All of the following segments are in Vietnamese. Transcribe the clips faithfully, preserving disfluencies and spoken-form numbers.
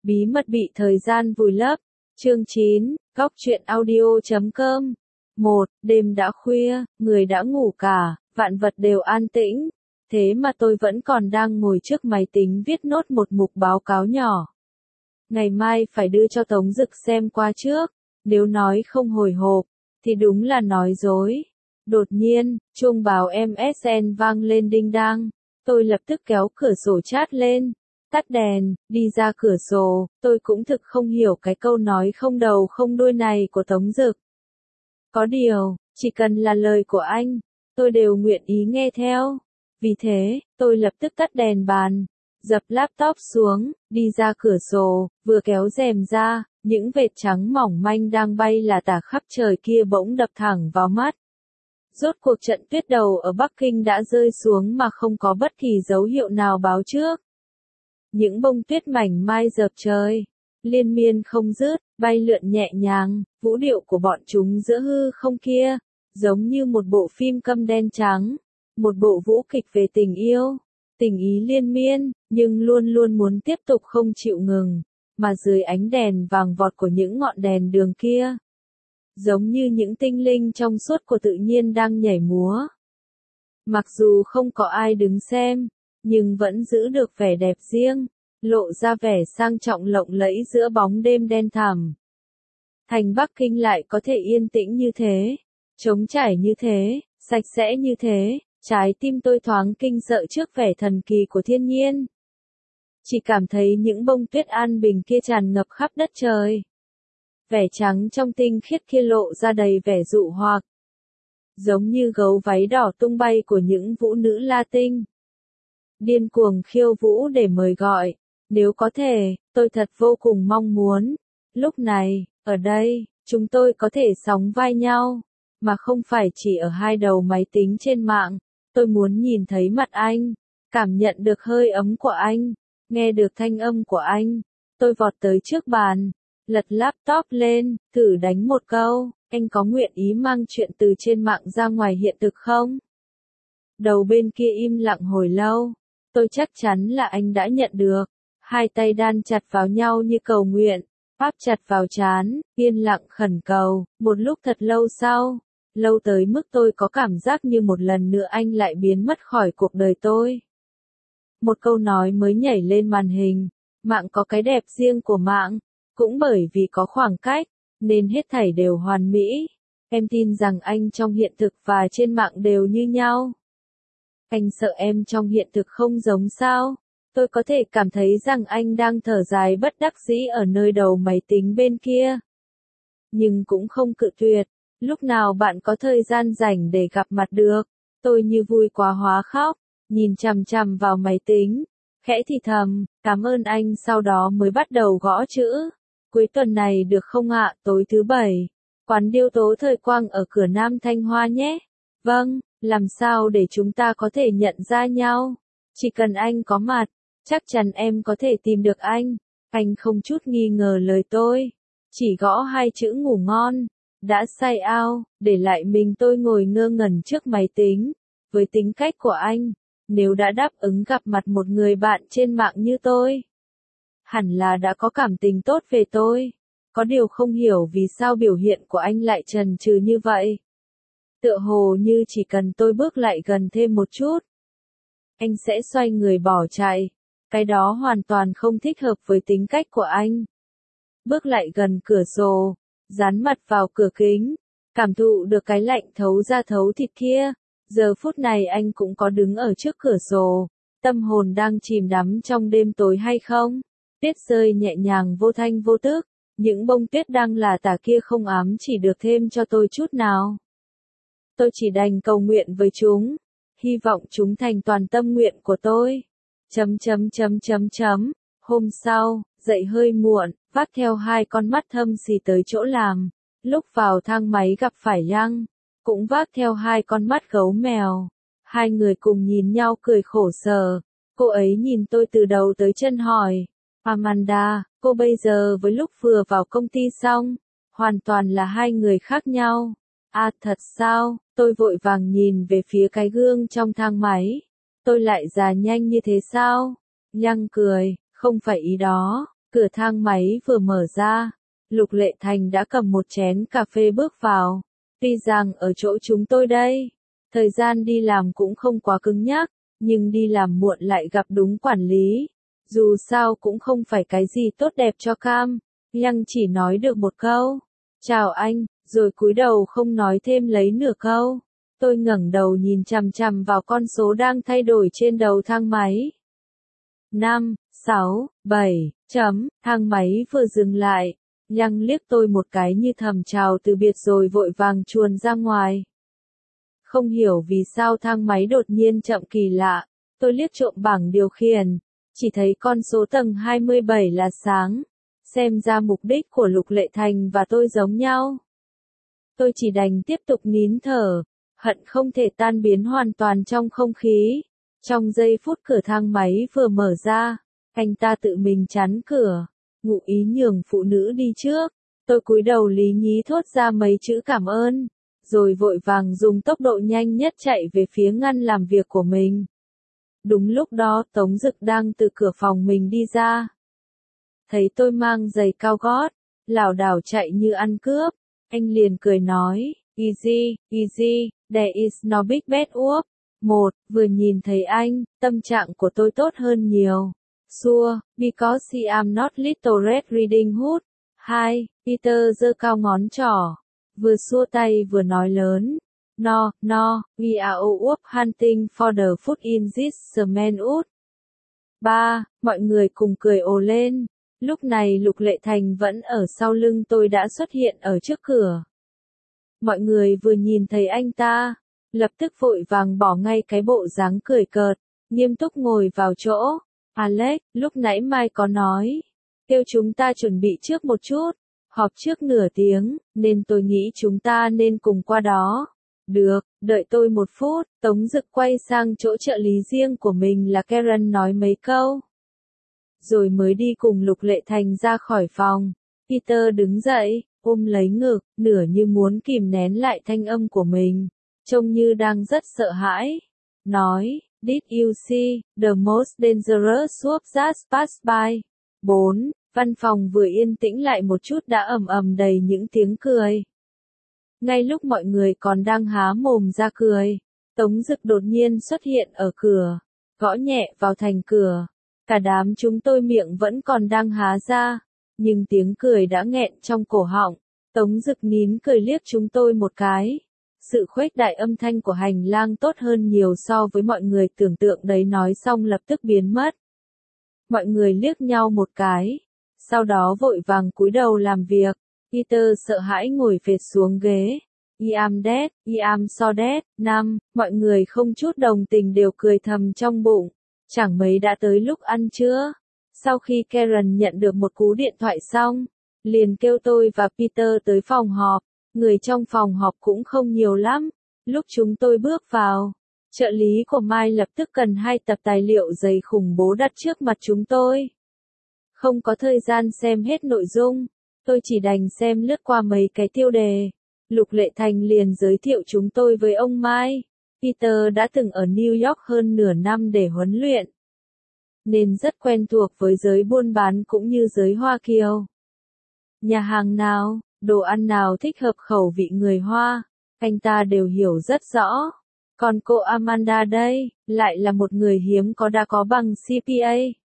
Bí mật bị thời gian vùi lấp. Chương chín, Góc truyện audio chấm com. một. Đêm đã khuya, người đã ngủ cả, vạn vật đều an tĩnh. Thế mà tôi vẫn còn đang ngồi trước máy tính viết nốt một mục báo cáo nhỏ. Ngày mai phải đưa cho Tống Dực xem qua trước. Nếu nói không hồi hộp, thì đúng là nói dối. Đột nhiên, chuông báo em ét en vang lên đinh đang. Tôi lập tức kéo cửa sổ chat lên. Tắt đèn, đi ra cửa sổ, tôi cũng thực không hiểu cái câu nói không đầu không đuôi này của Tống Dực. Có điều, chỉ cần là lời của anh, tôi đều nguyện ý nghe theo. Vì thế, tôi lập tức tắt đèn bàn, dập laptop xuống, đi ra cửa sổ, vừa kéo rèm ra, những vệt trắng mỏng manh đang bay là tả khắp trời kia bỗng đập thẳng vào mắt. Rốt cuộc trận tuyết đầu ở Bắc Kinh đã rơi xuống mà không có bất kỳ dấu hiệu nào báo trước. Những bông tuyết mảnh mai dợp trời, liên miên không dứt, bay lượn nhẹ nhàng, vũ điệu của bọn chúng giữa hư không kia, giống như một bộ phim câm đen trắng, một bộ vũ kịch về tình yêu, tình ý liên miên, nhưng luôn luôn muốn tiếp tục không chịu ngừng, mà dưới ánh đèn vàng vọt của những ngọn đèn đường kia, giống như những tinh linh trong suốt của tự nhiên đang nhảy múa. Mặc dù không có ai đứng xem, nhưng vẫn giữ được vẻ đẹp riêng, lộ ra vẻ sang trọng lộng lẫy giữa bóng đêm đen thẳm. Thành Bắc Kinh lại có thể yên tĩnh như thế, trống trải như thế, sạch sẽ như thế, trái tim tôi thoáng kinh sợ trước vẻ thần kỳ của thiên nhiên. Chỉ cảm thấy những bông tuyết an bình kia tràn ngập khắp đất trời. Vẻ trắng trong tinh khiết kia lộ ra đầy vẻ dụ hoặc. Giống như gấu váy đỏ tung bay của những vũ nữ Latin. Điên cuồng khiêu vũ để mời gọi. Nếu có thể, tôi thật vô cùng mong muốn. Lúc này, ở đây, chúng tôi có thể sóng vai nhau. Mà không phải chỉ ở hai đầu máy tính trên mạng. Tôi muốn nhìn thấy mặt anh. Cảm nhận được hơi ấm của anh. Nghe được thanh âm của anh. Tôi vọt tới trước bàn. Lật laptop lên, thử đánh một câu. Anh có nguyện ý mang chuyện từ trên mạng ra ngoài hiện thực không? Đầu bên kia im lặng hồi lâu. Tôi chắc chắn là anh đã nhận được. Hai tay đan chặt vào nhau như cầu nguyện, áp chặt vào trán, yên lặng khẩn cầu, một lúc thật lâu sau, lâu tới mức tôi có cảm giác như một lần nữa anh lại biến mất khỏi cuộc đời tôi. Một câu nói mới nhảy lên màn hình, mạng có cái đẹp riêng của mạng, cũng bởi vì có khoảng cách, nên hết thảy đều hoàn mỹ. Em tin rằng anh trong hiện thực và trên mạng đều như nhau. Anh sợ em trong hiện thực không giống sao? Tôi có thể cảm thấy rằng anh đang thở dài bất đắc dĩ ở nơi đầu máy tính bên kia. Nhưng cũng không cự tuyệt, lúc nào bạn có thời gian rảnh để gặp mặt được, tôi như vui quá hóa khóc, nhìn chằm chằm vào máy tính, khẽ thì thầm, cảm ơn anh sau đó mới bắt đầu gõ chữ. Cuối tuần này được không ạ, tối thứ bảy, quán điêu tố thời quang ở cửa Nam Thanh Hoa nhé. Vâng, làm sao để chúng ta có thể nhận ra nhau? Chỉ cần anh có mặt. Chắc chắn em có thể tìm được anh. Anh không chút nghi ngờ lời tôi. Chỉ gõ hai chữ ngủ ngon. Đã say ao, để lại mình tôi ngồi ngơ ngẩn trước máy tính. Với tính cách của anh, nếu đã đáp ứng gặp mặt một người bạn trên mạng như tôi, hẳn là đã có cảm tình tốt về tôi. Có điều không hiểu vì sao biểu hiện của anh lại chần chừ như vậy. Tựa hồ như chỉ cần tôi bước lại gần thêm một chút, anh sẽ xoay người bỏ chạy. Cái đó hoàn toàn không thích hợp với tính cách của anh. Bước lại gần cửa sổ, dán mặt vào cửa kính, cảm thụ được cái lạnh thấu da thấu thịt kia. Giờ phút này anh cũng có đứng ở trước cửa sổ, tâm hồn đang chìm đắm trong đêm tối hay không? Tuyết rơi nhẹ nhàng vô thanh vô tức, những bông tuyết đang là tả kia không ám chỉ được thêm cho tôi chút nào. Tôi chỉ đành cầu nguyện với chúng, hy vọng chúng thành toàn tâm nguyện của tôi. Chấm chấm chấm chấm chấm. Hôm sau, dậy hơi muộn, vác theo hai con mắt thâm xì tới chỗ làm. Lúc vào thang máy gặp phải Yang, cũng vác theo hai con mắt gấu mèo. Hai người cùng nhìn nhau cười khổ sở. Cô ấy nhìn tôi từ đầu tới chân hỏi, Amanda, cô bây giờ với lúc vừa vào công ty xong, hoàn toàn là hai người khác nhau. À thật sao? Tôi vội vàng nhìn về phía cái gương trong thang máy. Tôi lại già nhanh như thế sao? Yang cười, không phải ý đó, Cửa thang máy vừa mở ra, Lục Lệ Thành đã cầm một chén cà phê bước vào. Tuy rằng ở chỗ chúng tôi đây, thời gian đi làm cũng không quá cứng nhắc, nhưng đi làm muộn lại gặp đúng quản lý. Dù sao cũng không phải cái gì tốt đẹp cho Cam, Yang chỉ nói được một câu, chào anh, rồi cúi đầu không nói thêm lấy nửa câu. Tôi ngẩng đầu nhìn chằm chằm vào con số đang thay đổi trên đầu thang máy. năm, sáu, bảy, chấm, thang máy vừa dừng lại. Yang liếc tôi một cái như thầm chào từ biệt rồi vội vàng chuồn ra ngoài. Không hiểu vì sao thang máy đột nhiên chậm kỳ lạ, tôi liếc trộm bảng điều khiển, chỉ thấy con số tầng hai mươi bảy là sáng. Xem ra mục đích của Lục Lệ Thành và tôi giống nhau. Tôi chỉ đành tiếp tục nín thở, hận không thể tan biến hoàn toàn trong không khí. Trong giây phút cửa thang máy vừa mở ra, anh ta tự mình chắn cửa, ngụ ý nhường phụ nữ đi trước. Tôi cúi đầu lý nhí thốt ra mấy chữ cảm ơn, rồi vội vàng dùng tốc độ nhanh nhất chạy về phía ngăn làm việc của mình. Đúng lúc đó Tống Dực đang từ cửa phòng mình đi ra. Thấy tôi mang giày cao gót, lảo đảo chạy như ăn cướp, anh liền cười nói, easy, easy, there is no big bad whoop. Một, vừa nhìn thấy anh, tâm trạng của tôi tốt hơn nhiều. Sure, because I am not Little Red Riding Hood. Hai, Peter giơ cao ngón trỏ, vừa xua tay vừa nói lớn. No, no, we are all hunting for the food in this cement wood. Ba, mọi người cùng cười ồ lên. Lúc này Lục Lệ Thành vẫn ở sau lưng tôi đã xuất hiện ở trước cửa. Mọi người vừa nhìn thấy anh ta, lập tức vội vàng bỏ ngay cái bộ dáng cười cợt, nghiêm túc ngồi vào chỗ. Alex, lúc nãy Mai có nói, kêu chúng ta chuẩn bị trước một chút, họp trước nửa tiếng, nên tôi nghĩ chúng ta nên cùng qua đó. Được, đợi tôi một phút. Tống Dực quay sang chỗ trợ lý riêng của mình là Karen nói mấy câu, rồi mới đi cùng Lục Lệ Thành ra khỏi phòng. Peter đứng dậy, ôm lấy ngực, nửa như muốn kìm nén lại thanh âm của mình, trông như đang rất sợ hãi. Nói, did you see the most dangerous swoop that passed by? Bốn, văn phòng vừa yên tĩnh lại một chút đã ầm ầm đầy những tiếng cười. Ngay lúc mọi người còn đang há mồm ra cười, Tống Dực đột nhiên xuất hiện ở cửa, gõ nhẹ vào thành cửa. Cả đám chúng tôi miệng vẫn còn đang há ra, nhưng tiếng cười đã nghẹn trong cổ họng. Tống Dực nín cười liếc chúng tôi một cái. Sự khuếch đại âm thanh của hành lang tốt hơn nhiều so với mọi người tưởng tượng đấy, nói xong lập tức biến mất. Mọi người liếc nhau một cái, sau đó vội vàng cúi đầu làm việc. Peter sợ hãi ngồi phệt xuống ghế. I am dead, I am so dead. Năm, mọi người không chút đồng tình đều cười thầm trong bụng. Chẳng mấy đã tới lúc ăn trưa. Sau khi Karen nhận được một cú điện thoại xong, liền kêu tôi và Peter tới phòng họp. Người trong phòng họp cũng không nhiều lắm. Lúc chúng tôi bước vào, trợ lý của Mai lập tức cần hai tập tài liệu dày khủng bố đặt trước mặt chúng tôi. Không có thời gian xem hết nội dung, tôi chỉ đành xem lướt qua mấy cái tiêu đề. Lục Lệ Thành liền giới thiệu chúng tôi với ông Mai. Peter đã từng ở New York hơn nửa năm để huấn luyện, nên rất quen thuộc với giới buôn bán cũng như giới Hoa Kiều. Nhà hàng nào, đồ ăn nào thích hợp khẩu vị người Hoa, anh ta đều hiểu rất rõ. Còn cô Amanda đây, lại là một người hiếm có đã có bằng C P A.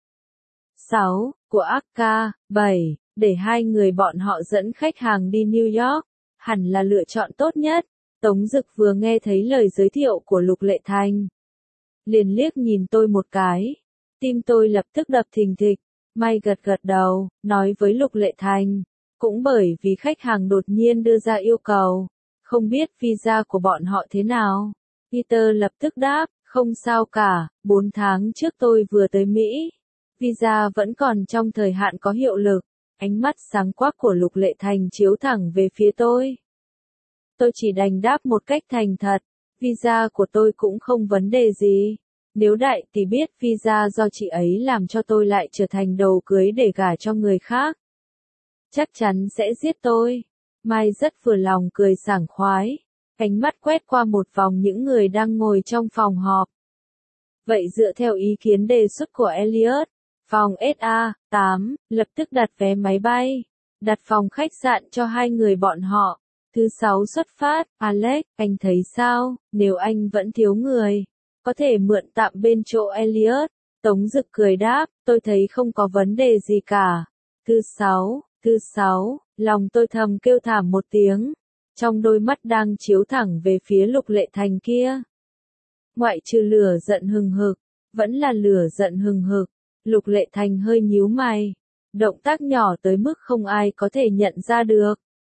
sáu, của a ca ca. bảy, để hai người bọn họ dẫn khách hàng đi New York, hẳn là lựa chọn tốt nhất. Tống Dực vừa nghe thấy lời giới thiệu của Lục Lệ Thành, liền liếc nhìn tôi một cái. Tim tôi lập tức đập thình thịch. Mai gật gật đầu, nói với Lục Lệ Thành, cũng bởi vì khách hàng đột nhiên đưa ra yêu cầu, không biết visa của bọn họ thế nào. Peter lập tức đáp, không sao cả, bốn tháng trước tôi vừa tới Mỹ. Visa vẫn còn trong thời hạn có hiệu lực. Ánh mắt sáng quắc của Lục Lệ Thành chiếu thẳng về phía tôi. Tôi chỉ đành đáp một cách thành thật, visa của tôi cũng không vấn đề gì. Nếu đại tỷ biết visa do chị ấy làm cho tôi lại trở thành đầu cưới để gả cho người khác, chắc chắn sẽ giết tôi. Mai rất vừa lòng cười sảng khoái, ánh mắt quét qua một vòng những người đang ngồi trong phòng họp. Vậy dựa theo ý kiến đề xuất của Elliot, Phòng ét a tám, lập tức đặt vé máy bay, đặt phòng khách sạn cho hai người bọn họ. Thứ sáu xuất phát, Alex, anh thấy sao, nếu anh vẫn thiếu người, có thể mượn tạm bên chỗ Elliot. Tống Dực cười đáp, tôi thấy không có vấn đề gì cả. Thứ sáu, thứ sáu, lòng tôi thầm kêu thảm một tiếng, trong đôi mắt đang chiếu thẳng về phía Lục Lệ Thành kia. Ngoại trừ lửa giận hừng hực, vẫn là lửa giận hừng hực. Lục Lệ Thành hơi nhíu mày, động tác nhỏ tới mức không ai có thể nhận ra được.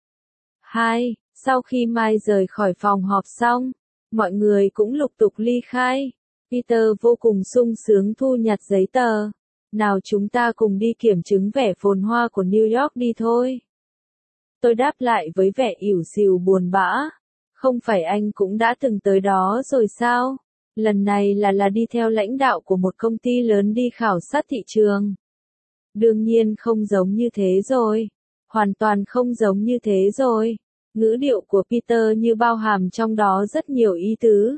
Hai, sau khi Mai rời khỏi phòng họp xong, mọi người cũng lục tục ly khai. Peter vô cùng sung sướng thu nhặt giấy tờ. Nào chúng ta cùng đi kiểm chứng vẻ phồn hoa của New York đi thôi. Tôi đáp lại với vẻ ỉu xìu buồn bã. Không phải anh cũng đã từng tới đó rồi sao? Lần này là là đi theo lãnh đạo của một công ty lớn đi khảo sát thị trường. Đương nhiên không giống như thế rồi. Hoàn toàn không giống như thế rồi. Ngữ điệu của Peter như bao hàm trong đó rất nhiều ý tứ.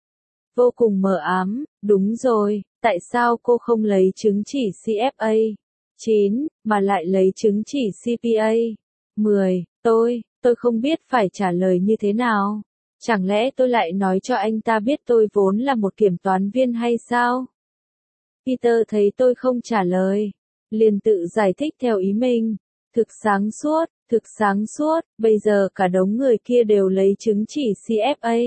Vô cùng mờ ám, đúng rồi, tại sao cô không lấy chứng chỉ xê ép a chín, mà lại lấy chứng chỉ xê pê a mười, tôi, tôi không biết phải trả lời như thế nào. Chẳng lẽ tôi lại nói cho anh ta biết tôi vốn là một kiểm toán viên hay sao? Peter thấy tôi không trả lời, liền tự giải thích theo ý mình. Thực sáng suốt, thực sáng suốt, bây giờ cả đống người kia đều lấy chứng chỉ xê ép a.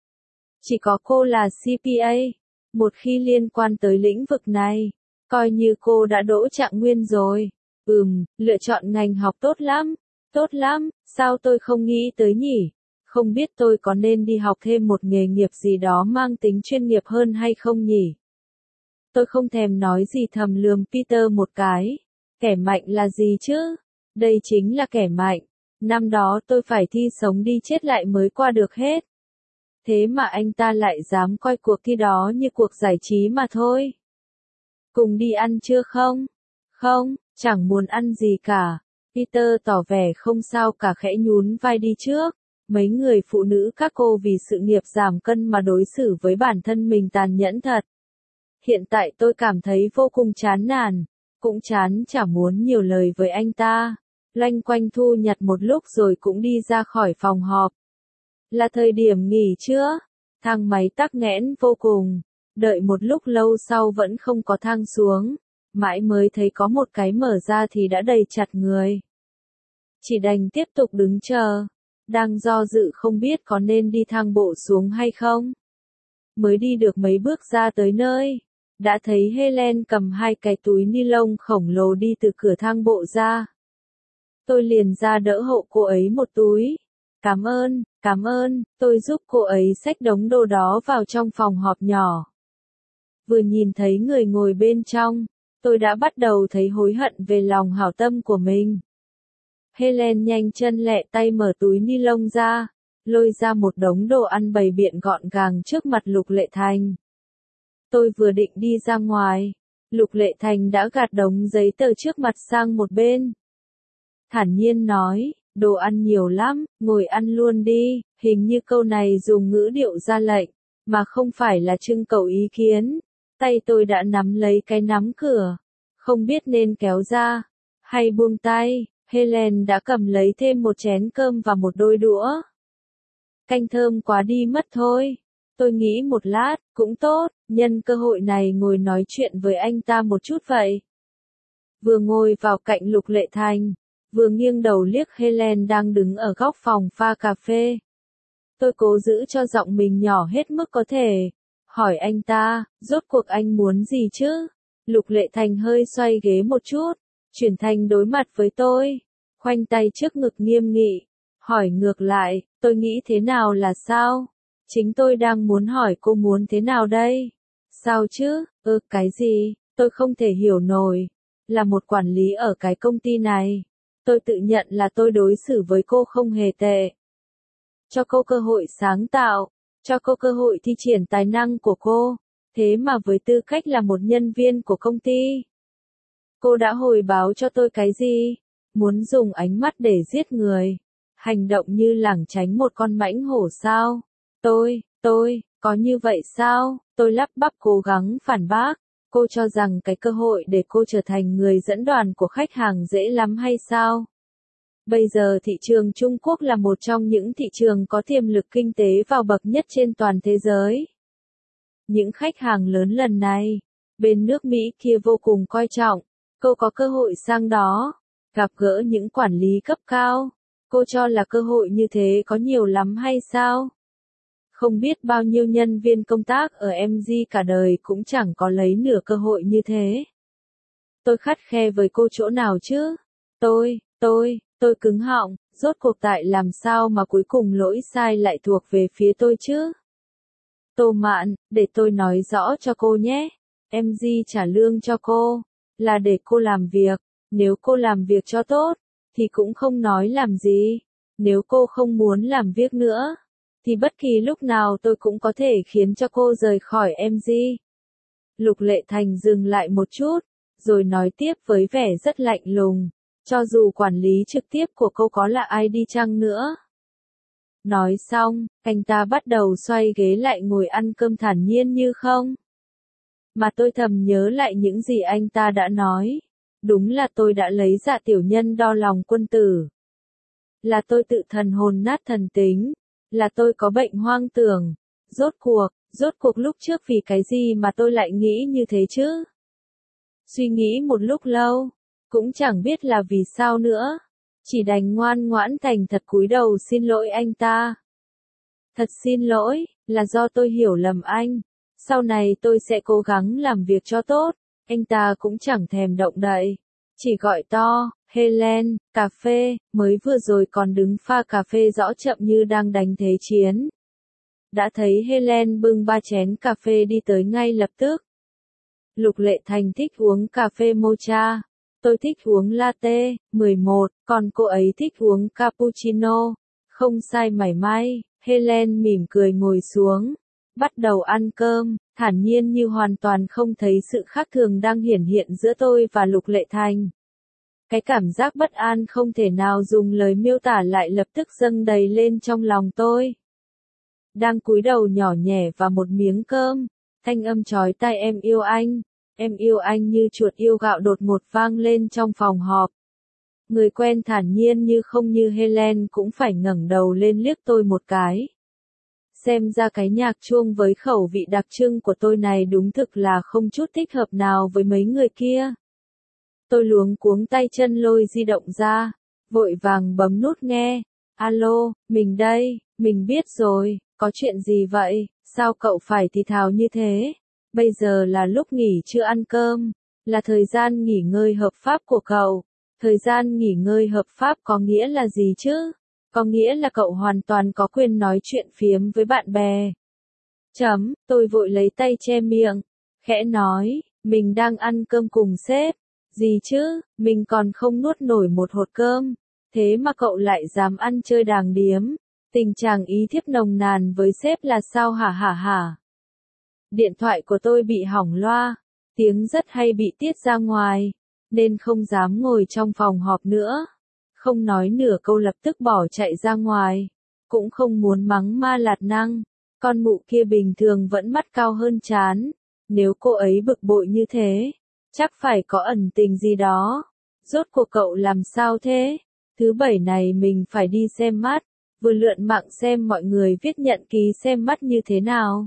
Chỉ có cô là xê pê a. Một khi liên quan tới lĩnh vực này, coi như cô đã đỗ trạng nguyên rồi. Ừm, lựa chọn ngành học tốt lắm, tốt lắm, sao tôi không nghĩ tới nhỉ? Không biết tôi có nên đi học thêm một nghề nghiệp gì đó mang tính chuyên nghiệp hơn hay không nhỉ? Tôi không thèm nói gì thầm lườm Peter một cái. Kẻ mạnh là gì chứ? Đây chính là kẻ mạnh. Năm đó tôi phải thi sống đi chết lại mới qua được hết. Thế mà anh ta lại dám coi cuộc thi đó như cuộc giải trí mà thôi. Cùng đi ăn chưa không? Không, chẳng muốn ăn gì cả. Peter tỏ vẻ không sao cả, khẽ nhún vai đi trước. Mấy người phụ nữ các cô vì sự nghiệp giảm cân mà đối xử với bản thân mình tàn nhẫn thật. Hiện tại tôi cảm thấy vô cùng chán nản, cũng chán chả muốn nhiều lời với anh ta. Loanh quanh thu nhặt một lúc rồi cũng đi ra khỏi phòng họp. Là thời điểm nghỉ trưa, thang máy tắc nghẽn vô cùng, đợi một lúc lâu sau vẫn không có thang xuống, mãi mới thấy có một cái mở ra thì đã đầy chặt người. Chỉ đành tiếp tục đứng chờ, đang do dự không biết có nên đi thang bộ xuống hay không. Mới đi được mấy bước ra tới nơi, đã thấy Helen cầm hai cái túi ni lông khổng lồ đi từ cửa thang bộ ra. Tôi liền ra đỡ hộ cô ấy một túi. Cảm ơn, cảm ơn, tôi giúp cô ấy xách đống đồ đó vào trong phòng họp nhỏ. Vừa nhìn thấy người ngồi bên trong, tôi đã bắt đầu thấy hối hận về lòng hảo tâm của mình. Helen nhanh chân lẹ tay mở túi ni lông ra, lôi ra một đống đồ ăn bày biện gọn gàng trước mặt Lục Lệ Thành. Tôi vừa định đi ra ngoài, Lục Lệ Thành đã gạt đống giấy tờ trước mặt sang một bên. Thản nhiên nói, đồ ăn nhiều lắm, ngồi ăn luôn đi, hình như câu này dùng ngữ điệu ra lệnh, mà không phải là trưng cầu ý kiến. Tay tôi đã nắm lấy cái nắm cửa, không biết nên kéo ra, hay buông tay. Helen đã cầm lấy thêm một chén cơm và một đôi đũa. Canh thơm quá đi mất thôi. Tôi nghĩ một lát, cũng tốt, nhân cơ hội này ngồi nói chuyện với anh ta một chút vậy. Vừa ngồi vào cạnh Lục Lệ Thành, vừa nghiêng đầu liếc Helen đang đứng ở góc phòng pha cà phê. Tôi cố giữ cho giọng mình nhỏ hết mức có thể. Hỏi anh ta, rốt cuộc anh muốn gì chứ? Lục Lệ Thành hơi xoay ghế một chút, chuyển thành đối mặt với tôi, khoanh tay trước ngực nghiêm nghị, hỏi ngược lại, tôi nghĩ thế nào là sao? Chính tôi đang muốn hỏi cô muốn thế nào đây? Sao chứ? Ơ, cái gì? Tôi không thể hiểu nổi. Là một quản lý ở cái công ty này, tôi tự nhận là tôi đối xử với cô không hề tệ. Cho cô cơ hội sáng tạo, cho cô cơ hội thi triển tài năng của cô, thế mà với tư cách là một nhân viên của công ty, cô đã hồi báo cho tôi cái gì? Muốn dùng ánh mắt để giết người, hành động như lảng tránh một con mãnh hổ sao? Tôi, tôi, có như vậy sao? Tôi lắp bắp cố gắng phản bác, Cô cho rằng cái cơ hội để cô trở thành người dẫn đoàn của khách hàng dễ lắm hay sao? Bây giờ thị trường Trung Quốc là một trong những thị trường có tiềm lực kinh tế vào bậc nhất trên toàn thế giới. Những khách hàng lớn lần này, bên nước Mỹ kia vô cùng coi trọng, cô có cơ hội sang đó, gặp gỡ những quản lý cấp cao. Cô cho là cơ hội như thế có nhiều lắm hay sao? Không biết bao nhiêu nhân viên công tác ở em giê cả đời cũng chẳng có lấy nửa cơ hội như thế. Tôi khắt khe với cô chỗ nào chứ? Tôi, tôi, tôi cứng họng, rốt cuộc tại làm sao mà cuối cùng lỗi sai lại thuộc về phía tôi chứ? Tô Mạn, để tôi nói rõ cho cô nhé. em giê trả lương cho cô, là để cô làm việc. Nếu cô làm việc cho tốt, thì cũng không nói làm gì. Nếu cô không muốn làm việc nữa, thì bất kỳ lúc nào tôi cũng có thể khiến cho cô rời khỏi em giê. Lục Lệ Thành dừng lại một chút, rồi nói tiếp với vẻ rất lạnh lùng, cho dù quản lý trực tiếp của cô có là ai đi chăng nữa. Nói xong, anh ta bắt đầu xoay ghế lại ngồi ăn cơm thản nhiên như không. Mà tôi thầm nhớ lại những gì anh ta đã nói. Đúng là tôi đã lấy Dạ tiểu nhân đo lòng quân tử. Là tôi tự thần hồn nát thần tính. Là tôi có bệnh hoang tưởng. Rốt cuộc, rốt cuộc lúc trước vì cái gì mà tôi lại nghĩ như thế chứ? Suy nghĩ một lúc lâu, cũng chẳng biết là vì sao nữa. Chỉ đành ngoan ngoãn thành thật cúi đầu xin lỗi anh ta. Thật xin lỗi, là do tôi hiểu lầm anh. Sau này tôi sẽ cố gắng làm việc cho tốt. Anh ta cũng chẳng thèm động đậy. Chỉ gọi to, Helen, cà phê, mới vừa rồi còn đứng pha cà phê rõ chậm như đang đánh thế chiến. Đã thấy Helen bưng ba chén cà phê đi tới ngay lập tức. Lục Lệ Thành thích uống cà phê mocha. Tôi thích uống latte, mười một, còn cô ấy thích uống cappuccino. Không sai mảy may, Helen mỉm cười ngồi xuống. Bắt đầu ăn cơm, thản nhiên như hoàn toàn không thấy sự khác thường đang hiển hiện giữa tôi và Lục Lệ Thành. Cái cảm giác bất an không thể nào dùng lời miêu tả lại lập tức dâng đầy lên trong lòng tôi. Đang cúi đầu nhỏ nhẹ vào một miếng cơm, thanh âm chói tai em yêu anh, em yêu anh như chuột yêu gạo đột ngột vang lên trong phòng họp. Người quen thản nhiên như không như Helen cũng phải ngẩng đầu lên liếc tôi một cái. Xem ra cái nhạc chuông với khẩu vị đặc trưng của tôi này đúng thực là không chút thích hợp nào với mấy người kia. Tôi luống cuống tay chân lôi di động ra, vội vàng bấm nút nghe. Alo, mình đây, mình biết rồi, có chuyện gì vậy, sao cậu phải thì thào như thế? Bây giờ là lúc nghỉ trưa ăn cơm, là thời gian nghỉ ngơi hợp pháp của cậu. Thời gian nghỉ ngơi hợp pháp có nghĩa là gì chứ? Có nghĩa là cậu hoàn toàn có quyền nói chuyện phiếm với bạn bè. Chấm, tôi vội lấy tay che miệng, khẽ nói, mình đang ăn cơm cùng sếp. Gì chứ, mình còn không nuốt nổi một hột cơm, thế mà cậu lại dám ăn chơi đàng điếm. Tình trạng ý thiếp nồng nàn với sếp là sao hả hả hả? Điện thoại của tôi bị hỏng loa, tiếng rất hay bị tiết ra ngoài, nên không dám ngồi trong phòng họp nữa. Không nói nửa câu lập tức bỏ chạy ra ngoài, cũng không muốn mắng Ma Lạt Năng, con mụ kia bình thường vẫn mắt cao hơn trán, nếu cô ấy bực bội như thế, chắc phải có ẩn tình gì đó. Rốt cuộc cậu làm sao thế? Thứ bảy này mình phải đi xem mắt, vừa lượn mạng xem mọi người viết nhận ký xem mắt như thế nào.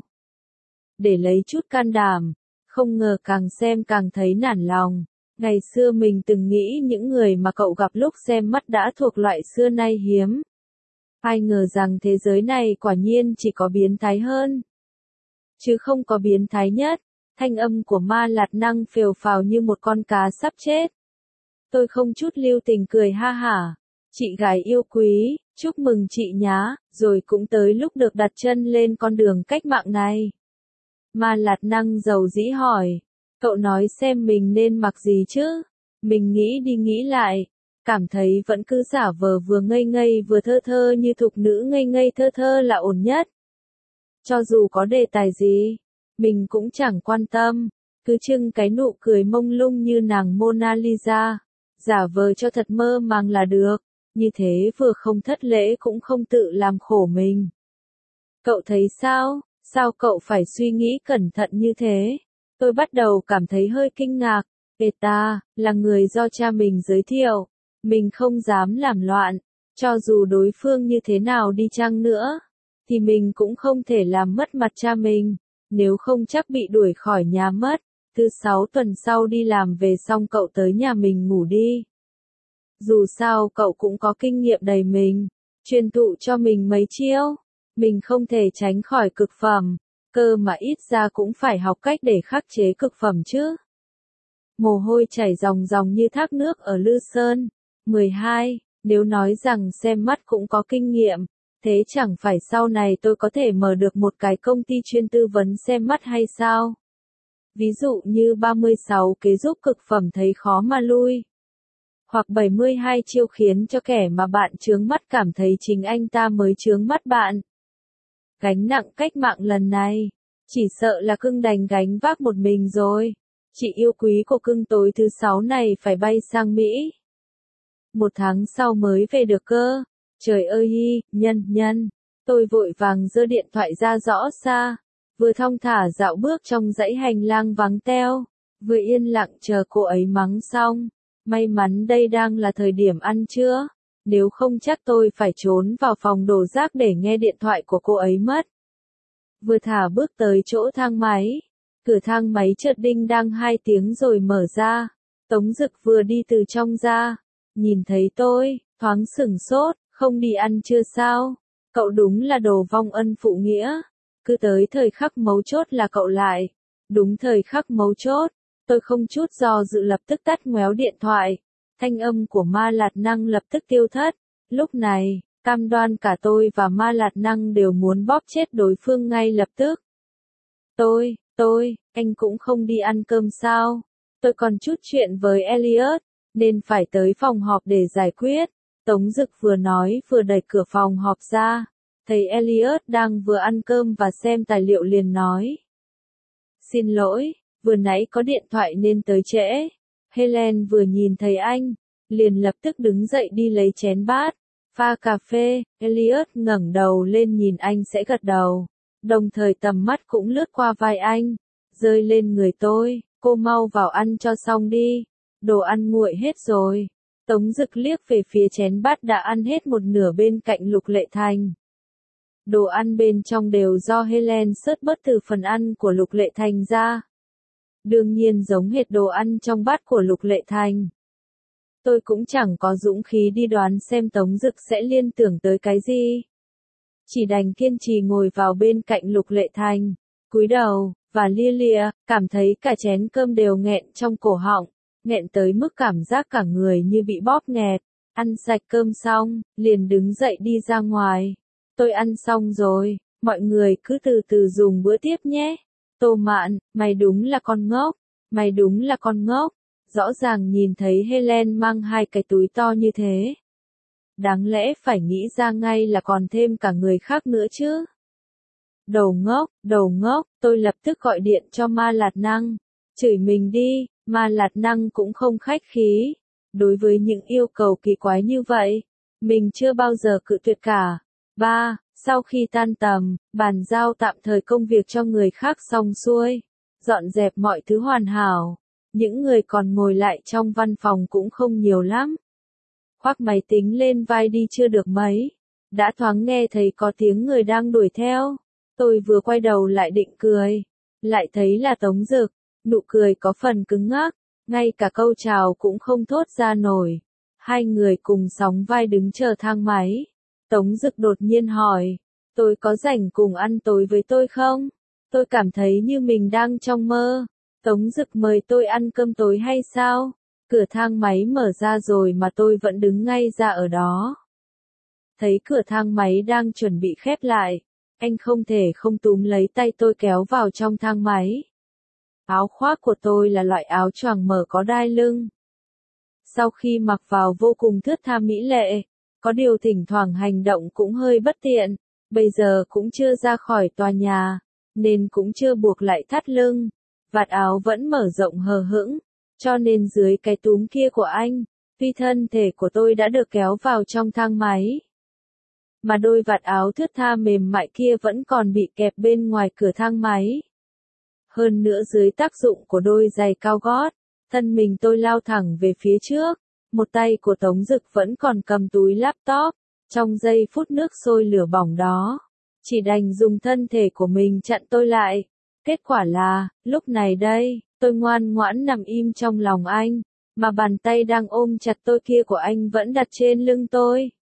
Để lấy chút can đảm, không ngờ càng xem càng thấy nản lòng. Ngày xưa mình từng nghĩ những người mà cậu gặp lúc xem mắt đã thuộc loại xưa nay hiếm. Ai ngờ rằng thế giới này quả nhiên chỉ có biến thái hơn, chứ không có biến thái nhất. Thanh âm của Ma Lạt Năng phều phào như một con cá sắp chết. Tôi không chút lưu tình cười ha hả. Chị gái yêu quý, chúc mừng chị nhá, rồi cũng tới lúc được đặt chân lên con đường cách mạng này. Ma Lạt Năng dầu dĩ hỏi. Cậu nói xem mình nên mặc gì chứ? Mình nghĩ đi nghĩ lại, cảm thấy vẫn cứ giả vờ vừa ngây ngây vừa thơ thơ như thục nữ ngây ngây thơ thơ là ổn nhất. Cho dù có đề tài gì, mình cũng chẳng quan tâm, cứ trưng cái nụ cười mông lung như nàng Mona Lisa, giả vờ cho thật mơ màng là được, như thế vừa không thất lễ cũng không tự làm khổ mình. Cậu thấy sao? Sao cậu phải suy nghĩ cẩn thận như thế? Tôi bắt đầu cảm thấy hơi kinh ngạc, Beta, là người do cha mình giới thiệu, mình không dám làm loạn, cho dù đối phương như thế nào đi chăng nữa, thì mình cũng không thể làm mất mặt cha mình, nếu không chắc bị đuổi khỏi nhà mất. Thứ sáu tuần sau đi làm về xong cậu tới nhà mình ngủ đi. Dù sao cậu cũng có kinh nghiệm đầy mình, truyền thụ cho mình mấy chiêu, mình không thể tránh khỏi cực phẩm, cơ mà ít ra cũng phải học cách để khắc chế cực phẩm chứ. Mồ hôi chảy ròng ròng như thác nước ở Lư Sơn. mười hai. Nếu nói rằng xem mắt cũng có kinh nghiệm, thế chẳng phải sau này tôi có thể mở được một cái công ty chuyên tư vấn xem mắt hay sao? Ví dụ như ba mươi sáu kế giúp cực phẩm thấy khó mà lui. Hoặc bảy mươi hai chiêu khiến cho kẻ mà bạn chướng mắt cảm thấy chính anh ta mới chướng mắt bạn. Gánh nặng cách mạng lần này, chỉ sợ là cưng đành gánh vác một mình rồi. Chị yêu quý của cưng tối thứ sáu này phải bay sang Mỹ. Một tháng sau mới về được cơ. Trời ơi hi, nhân, nhân. Tôi vội vàng giơ điện thoại ra rõ xa. Vừa thong thả dạo bước trong dãy hành lang vắng teo. Vừa yên lặng chờ cô ấy mắng xong. May mắn đây đang là thời điểm ăn trưa. Nếu không chắc tôi phải trốn vào phòng đổ rác để nghe điện thoại của cô ấy mất. Vừa thả bước tới chỗ thang máy. Cửa thang máy chợt đinh đang hai tiếng rồi mở ra. Tống Dực vừa đi từ trong ra. Nhìn thấy tôi, thoáng sửng sốt, không đi ăn trưa sao? Cậu đúng là đồ vong ân phụ nghĩa. Cứ tới thời khắc mấu chốt là cậu lại. Đúng thời khắc mấu chốt, tôi không chút do dự lập tức tắt ngoéo điện thoại. Thanh âm của Ma Lạt Năng lập tức tiêu thất. Lúc này, cam đoan cả tôi và Ma Lạt Năng đều muốn bóp chết đối phương ngay lập tức. Tôi, tôi, anh cũng không đi ăn cơm sao? Tôi còn chút chuyện với Elliot, nên phải tới phòng họp để giải quyết. Tống Dực vừa nói vừa đẩy cửa phòng họp ra. Thấy Elliot đang vừa ăn cơm và xem tài liệu liền nói. Xin lỗi, vừa nãy có điện thoại nên tới trễ. Helen vừa nhìn thấy anh, liền lập tức đứng dậy đi lấy chén bát, pha cà phê. Elliot ngẩng đầu lên nhìn anh sẽ gật đầu. Đồng thời tầm mắt cũng lướt qua vai anh, rơi lên người tôi. Cô mau vào ăn cho xong đi. Đồ ăn nguội hết rồi. Tống Dực liếc về phía chén bát đã ăn hết một nửa bên cạnh Lục Lệ Thành. Đồ ăn bên trong đều do Helen sớt bớt từ phần ăn của Lục Lệ Thành ra. Đương nhiên giống hệt đồ ăn trong bát của Lục Lệ Thành. Tôi cũng chẳng có dũng khí đi đoán xem Tống Dực sẽ liên tưởng tới cái gì. Chỉ đành kiên trì ngồi vào bên cạnh Lục Lệ Thành, cúi đầu, và lia lịa, cảm thấy cả chén cơm đều nghẹn trong cổ họng, nghẹn tới mức cảm giác cả người như bị bóp nghẹt. Ăn sạch cơm xong, liền đứng dậy đi ra ngoài. Tôi ăn xong rồi, mọi người cứ từ từ dùng bữa tiếp nhé. Tô Mạn, mày đúng là con ngốc, mày đúng là con ngốc. Rõ ràng nhìn thấy Helen mang hai cái túi to như thế. Đáng lẽ phải nghĩ ra ngay là còn thêm cả người khác nữa chứ. Đầu ngốc, đầu ngốc, tôi lập tức gọi điện cho Ma Lạt Năng. Chửi mình đi, Ma Lạt Năng cũng không khách khí. Đối với những yêu cầu kỳ quái như vậy, mình chưa bao giờ cự tuyệt cả. ba. Sau khi tan tầm, bàn giao tạm thời công việc cho người khác xong xuôi, dọn dẹp mọi thứ hoàn hảo. Những người còn ngồi lại trong văn phòng cũng không nhiều lắm. Khoác máy tính lên vai đi chưa được mấy, đã thoáng nghe thấy có tiếng người đang đuổi theo. Tôi vừa quay đầu lại định cười, lại thấy là Tống Dực, nụ cười có phần cứng ngắc, ngay cả câu chào cũng không thốt ra nổi. Hai người cùng sóng vai đứng chờ thang máy. Tống Dực đột nhiên hỏi, tôi có rảnh cùng ăn tối với tôi không? Tôi cảm thấy như mình đang trong mơ. Tống Dực mời tôi ăn cơm tối hay sao? Cửa thang máy mở ra rồi mà tôi vẫn đứng ngay ra ở đó. Thấy cửa thang máy đang chuẩn bị khép lại, anh không thể không túm lấy tay tôi kéo vào trong thang máy. Áo khoác của tôi là loại áo choàng mở có đai lưng. Sau khi mặc vào vô cùng thướt tha mỹ lệ, có điều thỉnh thoảng hành động cũng hơi bất tiện, bây giờ cũng chưa ra khỏi tòa nhà, nên cũng chưa buộc lại thắt lưng. Vạt áo vẫn mở rộng hờ hững, cho nên dưới cái túm kia của anh, tuy thân thể của tôi đã được kéo vào trong thang máy, mà đôi vạt áo thướt tha mềm mại kia vẫn còn bị kẹp bên ngoài cửa thang máy. Hơn nữa dưới tác dụng của đôi giày cao gót, thân mình tôi lao thẳng về phía trước. Một tay của Tống Dực vẫn còn cầm túi laptop. Trong giây phút nước sôi lửa bỏng đó, chỉ đành dùng thân thể của mình chặn tôi lại. Kết quả là, lúc này đây, tôi ngoan ngoãn nằm im trong lòng anh, mà bàn tay đang ôm chặt tôi kia của anh vẫn đặt trên lưng tôi.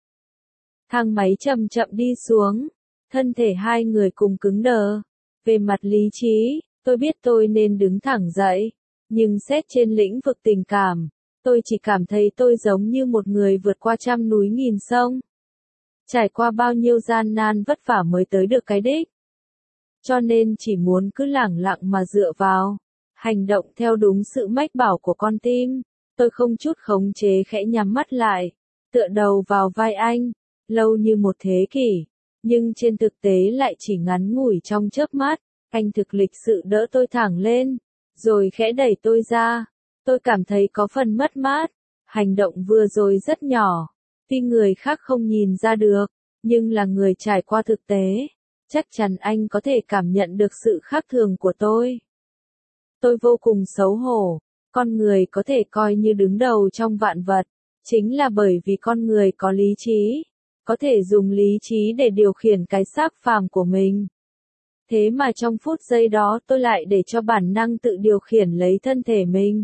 Thang máy chậm chậm đi xuống, thân thể hai người cùng cứng đờ. Về mặt lý trí, tôi biết tôi nên đứng thẳng dậy, nhưng xét trên lĩnh vực tình cảm, tôi chỉ cảm thấy tôi giống như một người vượt qua trăm núi nghìn sông. Trải qua bao nhiêu gian nan vất vả mới tới được cái đích. Cho nên chỉ muốn cứ lẳng lặng mà dựa vào, hành động theo đúng sự mách bảo của con tim. Tôi không chút khống chế khẽ nhắm mắt lại, tựa đầu vào vai anh, lâu như một thế kỷ, nhưng trên thực tế lại chỉ ngắn ngủi trong chớp mắt. Anh thực lịch sự đỡ tôi thẳng lên, rồi khẽ đẩy tôi ra. Tôi cảm thấy có phần mất mát, hành động vừa rồi rất nhỏ, tuy người khác không nhìn ra được, nhưng là người trải qua thực tế, chắc chắn anh có thể cảm nhận được sự khác thường của tôi. Tôi vô cùng xấu hổ, con người có thể coi như đứng đầu trong vạn vật, chính là bởi vì con người có lý trí, có thể dùng lý trí để điều khiển cái xác phàm của mình. Thế mà trong phút giây đó tôi lại để cho bản năng tự điều khiển lấy thân thể mình.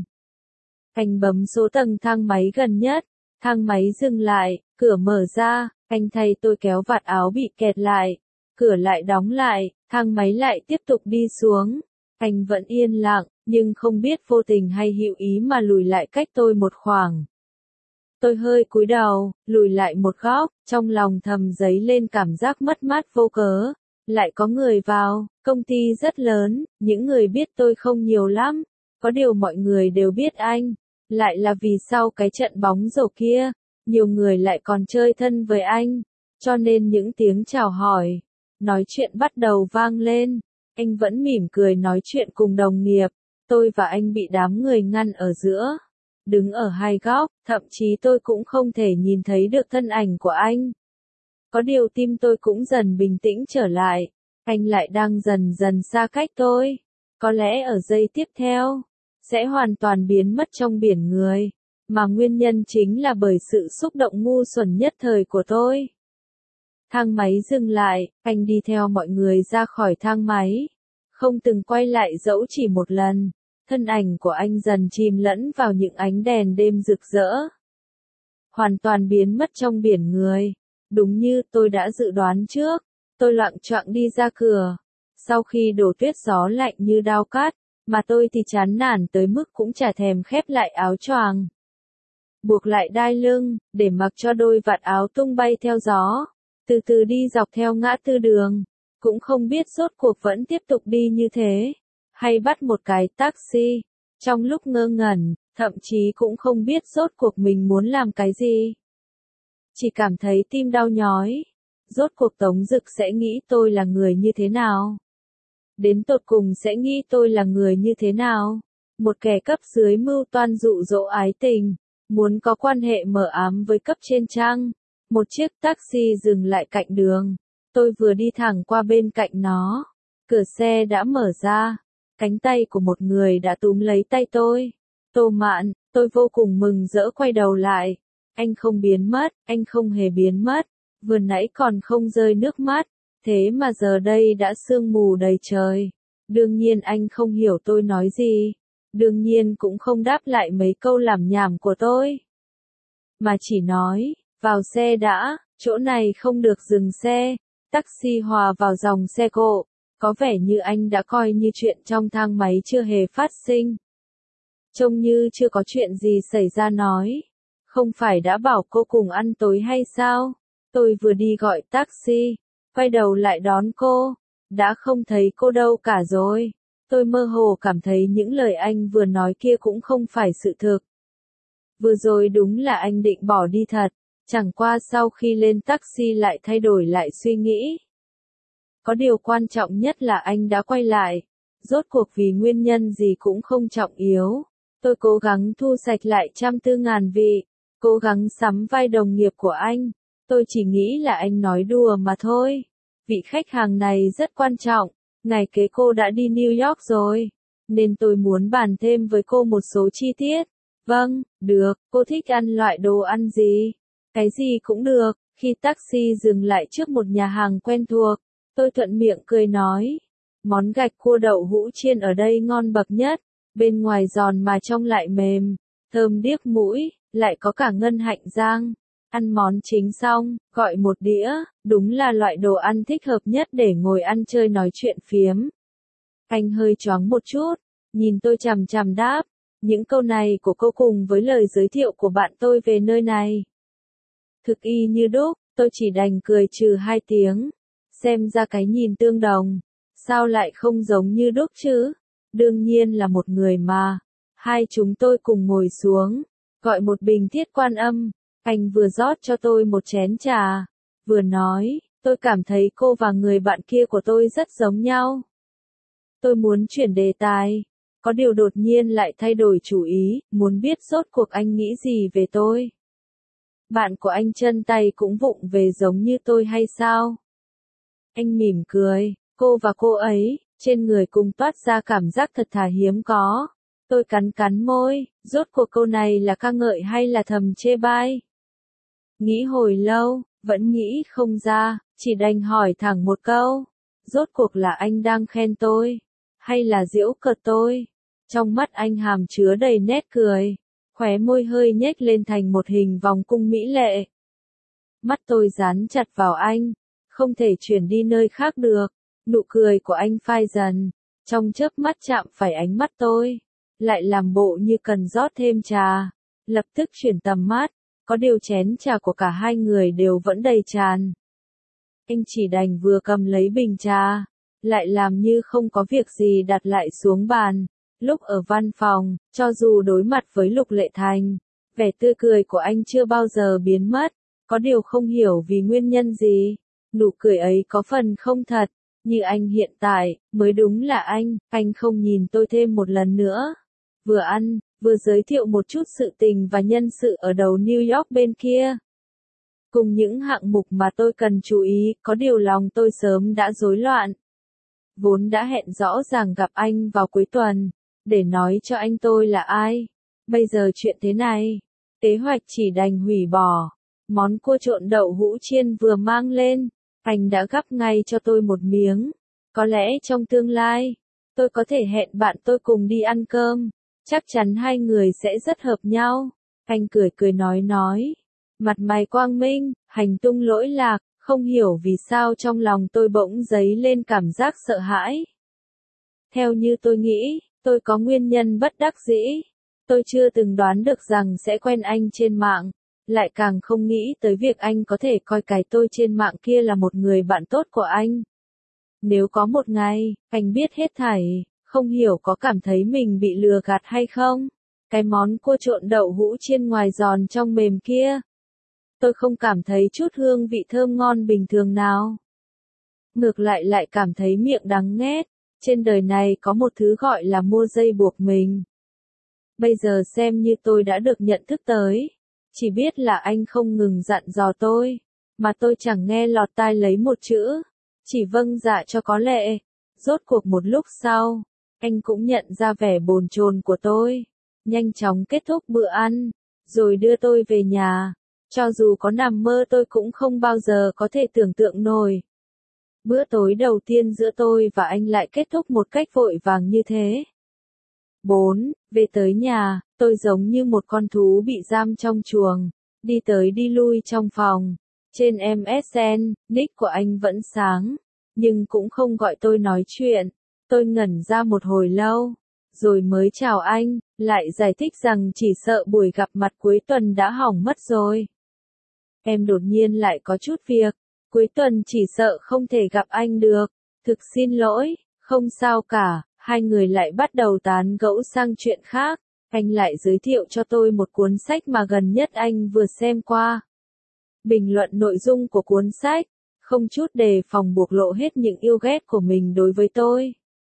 Anh bấm số tầng thang máy gần nhất, thang máy dừng lại, cửa mở ra, anh thay tôi kéo vạt áo bị kẹt lại, cửa lại đóng lại, thang máy lại tiếp tục đi xuống. Anh vẫn yên lặng, nhưng không biết vô tình hay hữu ý mà lùi lại cách tôi một khoảng. Tôi hơi cúi đầu, lùi lại một góc, trong lòng thầm dấy lên cảm giác mất mát vô cớ. Lại có người vào, công ty rất lớn, những người biết tôi không nhiều lắm, có điều mọi người đều biết anh. Lại là vì sau cái trận bóng rổ kia, nhiều người lại còn chơi thân với anh, cho nên những tiếng chào hỏi, nói chuyện bắt đầu vang lên. Anh vẫn mỉm cười nói chuyện cùng đồng nghiệp, tôi và anh bị đám người ngăn ở giữa, đứng ở hai góc, thậm chí tôi cũng không thể nhìn thấy được thân ảnh của anh. Có điều tim tôi cũng dần bình tĩnh trở lại, anh lại đang dần dần xa cách tôi, có lẽ ở giây tiếp theo, sẽ hoàn toàn biến mất trong biển người, mà nguyên nhân chính là bởi sự xúc động ngu xuẩn nhất thời của tôi. Thang máy dừng lại, anh đi theo mọi người ra khỏi thang máy, không từng quay lại dẫu chỉ một lần, thân ảnh của anh dần chìm lẫn vào những ánh đèn đêm rực rỡ. Hoàn toàn biến mất trong biển người, đúng như tôi đã dự đoán trước, tôi loạng choạng đi ra cửa, sau khi đổ tuyết gió lạnh như dao cắt, mà tôi thì chán nản tới mức cũng chả thèm khép lại áo choàng. Buộc lại đai lưng, để mặc cho đôi vạt áo tung bay theo gió, từ từ đi dọc theo ngã tư đường, cũng không biết rốt cuộc vẫn tiếp tục đi như thế, hay bắt một cái taxi. Trong lúc ngơ ngẩn, thậm chí cũng không biết rốt cuộc mình muốn làm cái gì. Chỉ cảm thấy tim đau nhói, rốt cuộc Tống Dực sẽ nghĩ tôi là người như thế nào? Đến tột cùng sẽ nghĩ tôi là người như thế nào? Một kẻ cấp dưới mưu toan dụ dỗ ái tình, muốn có quan hệ mờ ám với cấp trên chăng? Một chiếc taxi dừng lại cạnh đường, tôi vừa đi thẳng qua bên cạnh nó, cửa xe đã mở ra, cánh tay của một người đã túm lấy tay tôi. Tô Mạn, tôi vô cùng mừng rỡ quay đầu lại. Anh không biến mất, anh không hề biến mất, vừa nãy còn không rơi nước mắt, thế mà giờ đây đã sương mù đầy trời. Đương nhiên anh không hiểu tôi nói gì, đương nhiên cũng không đáp lại mấy câu lảm nhảm của tôi, mà chỉ nói, vào xe đã, chỗ này không được dừng xe. Taxi hòa vào dòng xe cộ, có vẻ như anh đã coi như chuyện trong thang máy chưa hề phát sinh. Trông như chưa có chuyện gì xảy ra nói. Không phải đã bảo cô cùng ăn tối hay sao? Tôi vừa đi gọi taxi, quay đầu lại đón cô, đã không thấy cô đâu cả rồi. Tôi mơ hồ cảm thấy những lời anh vừa nói kia cũng không phải sự thực. Vừa rồi đúng là anh định bỏ đi thật, chẳng qua sau khi lên taxi lại thay đổi lại suy nghĩ. Có điều quan trọng nhất là anh đã quay lại, rốt cuộc vì nguyên nhân gì cũng không trọng yếu. Tôi cố gắng thu sạch lại trăm tư ngàn vị, cố gắng sắm vai đồng nghiệp của anh. Tôi chỉ nghĩ là anh nói đùa mà thôi. Vị khách hàng này rất quan trọng, ngày kế cô đã đi New York rồi. nên tôi muốn bàn thêm với cô một số chi tiết. Vâng, được, cô thích ăn loại đồ ăn gì? Cái gì cũng được. Khi taxi dừng lại trước một nhà hàng quen thuộc, tôi thuận miệng cười nói. Món gạch cua đậu hũ chiên ở đây ngon bậc nhất, bên ngoài giòn mà trong lại mềm, thơm điếc mũi, lại có cả ngân hạnh rang. Ăn món chính xong, gọi một đĩa, đúng là loại đồ ăn thích hợp nhất để ngồi ăn chơi nói chuyện phiếm. Anh hơi choáng một chút, nhìn tôi chằm chằm đáp, những câu này của cô cùng với lời giới thiệu của bạn tôi về nơi này. Thực y như đúc, tôi chỉ đành cười trừ hai tiếng, xem ra cái nhìn tương đồng, sao lại không giống như đúc chứ, đương nhiên là một người mà. Hai chúng tôi cùng ngồi xuống, gọi một bình thiết quan âm, anh vừa rót cho tôi một chén trà, vừa nói, tôi cảm thấy cô và người bạn kia của tôi rất giống nhau. Tôi muốn chuyển đề tài, có điều đột nhiên lại thay đổi chủ ý, muốn biết rốt cuộc anh nghĩ gì về tôi. Bạn của anh chân tay cũng vụng về giống như tôi hay sao? Anh mỉm cười, cô và cô ấy, trên người cùng toát ra cảm giác thật thà hiếm có. Tôi cắn cắn môi, rốt cuộc câu này là ca ngợi hay là thầm chê bai? Nghĩ hồi lâu, vẫn nghĩ không ra, chỉ đành hỏi thẳng một câu. Rốt cuộc là anh đang khen tôi, hay là giễu cợt tôi? Trong mắt anh hàm chứa đầy nét cười, khóe môi hơi nhếch lên thành một hình vòng cung mỹ lệ. Mắt tôi dán chặt vào anh, không thể chuyển đi nơi khác được. Nụ cười của anh phai dần, trong chớp mắt chạm phải ánh mắt tôi, lại làm bộ như cần rót thêm trà. Lập tức chuyển tầm mắt, có điều chén trà của cả hai người đều vẫn đầy tràn. Anh chỉ đành vừa cầm lấy bình trà, lại làm như không có việc gì đặt lại xuống bàn. Lúc ở văn phòng, cho dù đối mặt với Lục Lệ Thành, vẻ tươi cười của anh chưa bao giờ biến mất, có điều không hiểu vì nguyên nhân gì, nụ cười ấy có phần không thật, như anh hiện tại, mới đúng là anh, anh không nhìn tôi thêm một lần nữa. Vừa ăn, vừa giới thiệu một chút sự tình và nhân sự ở đầu New York bên kia. Cùng những hạng mục mà tôi cần chú ý, có điều lòng tôi sớm đã rối loạn. Vốn đã hẹn rõ ràng gặp anh vào cuối tuần, để nói cho anh tôi là ai. Bây giờ chuyện thế này, kế hoạch chỉ đành hủy bỏ. Món cua trộn đậu hũ chiên vừa mang lên, anh đã gắp ngay cho tôi một miếng. Có lẽ trong tương lai, tôi có thể hẹn bạn tôi cùng đi ăn cơm. Chắc chắn hai người sẽ rất hợp nhau. Anh cười cười nói nói. Mặt mày quang minh, hành tung lỗi lạc, không hiểu vì sao trong lòng tôi bỗng dấy lên cảm giác sợ hãi. Theo như tôi nghĩ, tôi có nguyên nhân bất đắc dĩ. Tôi chưa từng đoán được rằng sẽ quen anh trên mạng, lại càng không nghĩ tới việc anh có thể coi cái tôi trên mạng kia là một người bạn tốt của anh. Nếu có một ngày, anh biết hết thảy, không hiểu có cảm thấy mình bị lừa gạt hay không? Cái món cua trộn đậu hũ chiên ngoài giòn trong mềm kia. Tôi không cảm thấy chút hương vị thơm ngon bình thường nào. Ngược lại lại cảm thấy miệng đắng nghét. Trên đời này có một thứ gọi là mua dây buộc mình. Bây giờ xem như tôi đã được nhận thức tới. Chỉ biết là anh không ngừng dặn dò tôi, mà tôi chẳng nghe lọt tai lấy một chữ. Chỉ vâng dạ cho có lệ. Rốt cuộc một lúc sau, anh cũng nhận ra vẻ bồn chồn của tôi. Nhanh chóng kết thúc bữa ăn, rồi đưa tôi về nhà. Cho dù có nằm mơ tôi cũng không bao giờ có thể tưởng tượng nổi. Bữa tối đầu tiên giữa tôi và anh lại kết thúc một cách vội vàng như thế. bốn. Về tới nhà, tôi giống như một con thú bị giam trong chuồng, đi tới đi lui trong phòng. Trên em ét en, nick của anh vẫn sáng, nhưng cũng không gọi tôi nói chuyện. Tôi ngẩn ra một hồi lâu, rồi mới chào anh, lại giải thích rằng chỉ sợ buổi gặp mặt cuối tuần đã hỏng mất rồi. Em đột nhiên lại có chút việc, cuối tuần chỉ sợ không thể gặp anh được. Thực xin lỗi, không sao cả. Hai người lại bắt đầu tán gẫu sang chuyện khác. Anh lại giới thiệu cho tôi một cuốn sách mà gần nhất anh vừa xem qua. Bình luận nội dung của cuốn sách, không chút đề phòng buộc lộ hết những yêu ghét của mình đối với tôi.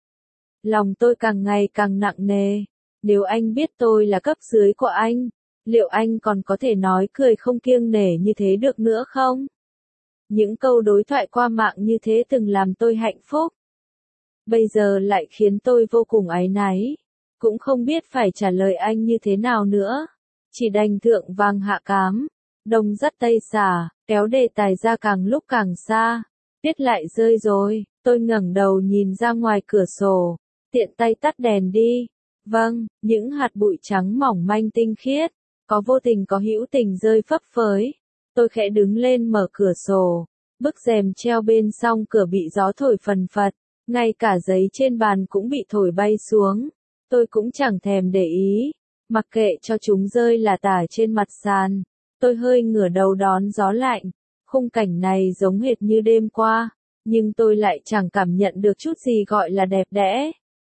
Lòng tôi càng ngày càng nặng nề. Nếu anh biết tôi là cấp dưới của anh, liệu anh còn có thể nói cười không kiêng nể như thế được nữa không? Những câu đối thoại qua mạng như thế từng làm tôi hạnh phúc. bây giờ lại khiến tôi vô cùng áy náy. Cũng không biết phải trả lời anh như thế nào nữa. Chỉ đành thượng vàng hạ cám, đông dắt tây xả, kéo đề tài ra càng lúc càng xa. Tiết lại rơi rồi, tôi ngẩng đầu nhìn ra ngoài cửa sổ, tiện tay tắt đèn đi. Vâng, những hạt bụi trắng mỏng manh tinh khiết, có vô tình có hữu tình rơi phấp phới. Tôi khẽ đứng lên mở cửa sổ, bức rèm treo bên song cửa bị gió thổi phần phật, ngay cả giấy trên bàn cũng bị thổi bay xuống. Tôi cũng chẳng thèm để ý, mặc kệ cho chúng rơi là tả trên mặt sàn. Tôi hơi ngửa đầu đón gió lạnh, khung cảnh này giống hệt như đêm qua, nhưng tôi lại chẳng cảm nhận được chút gì gọi là đẹp đẽ.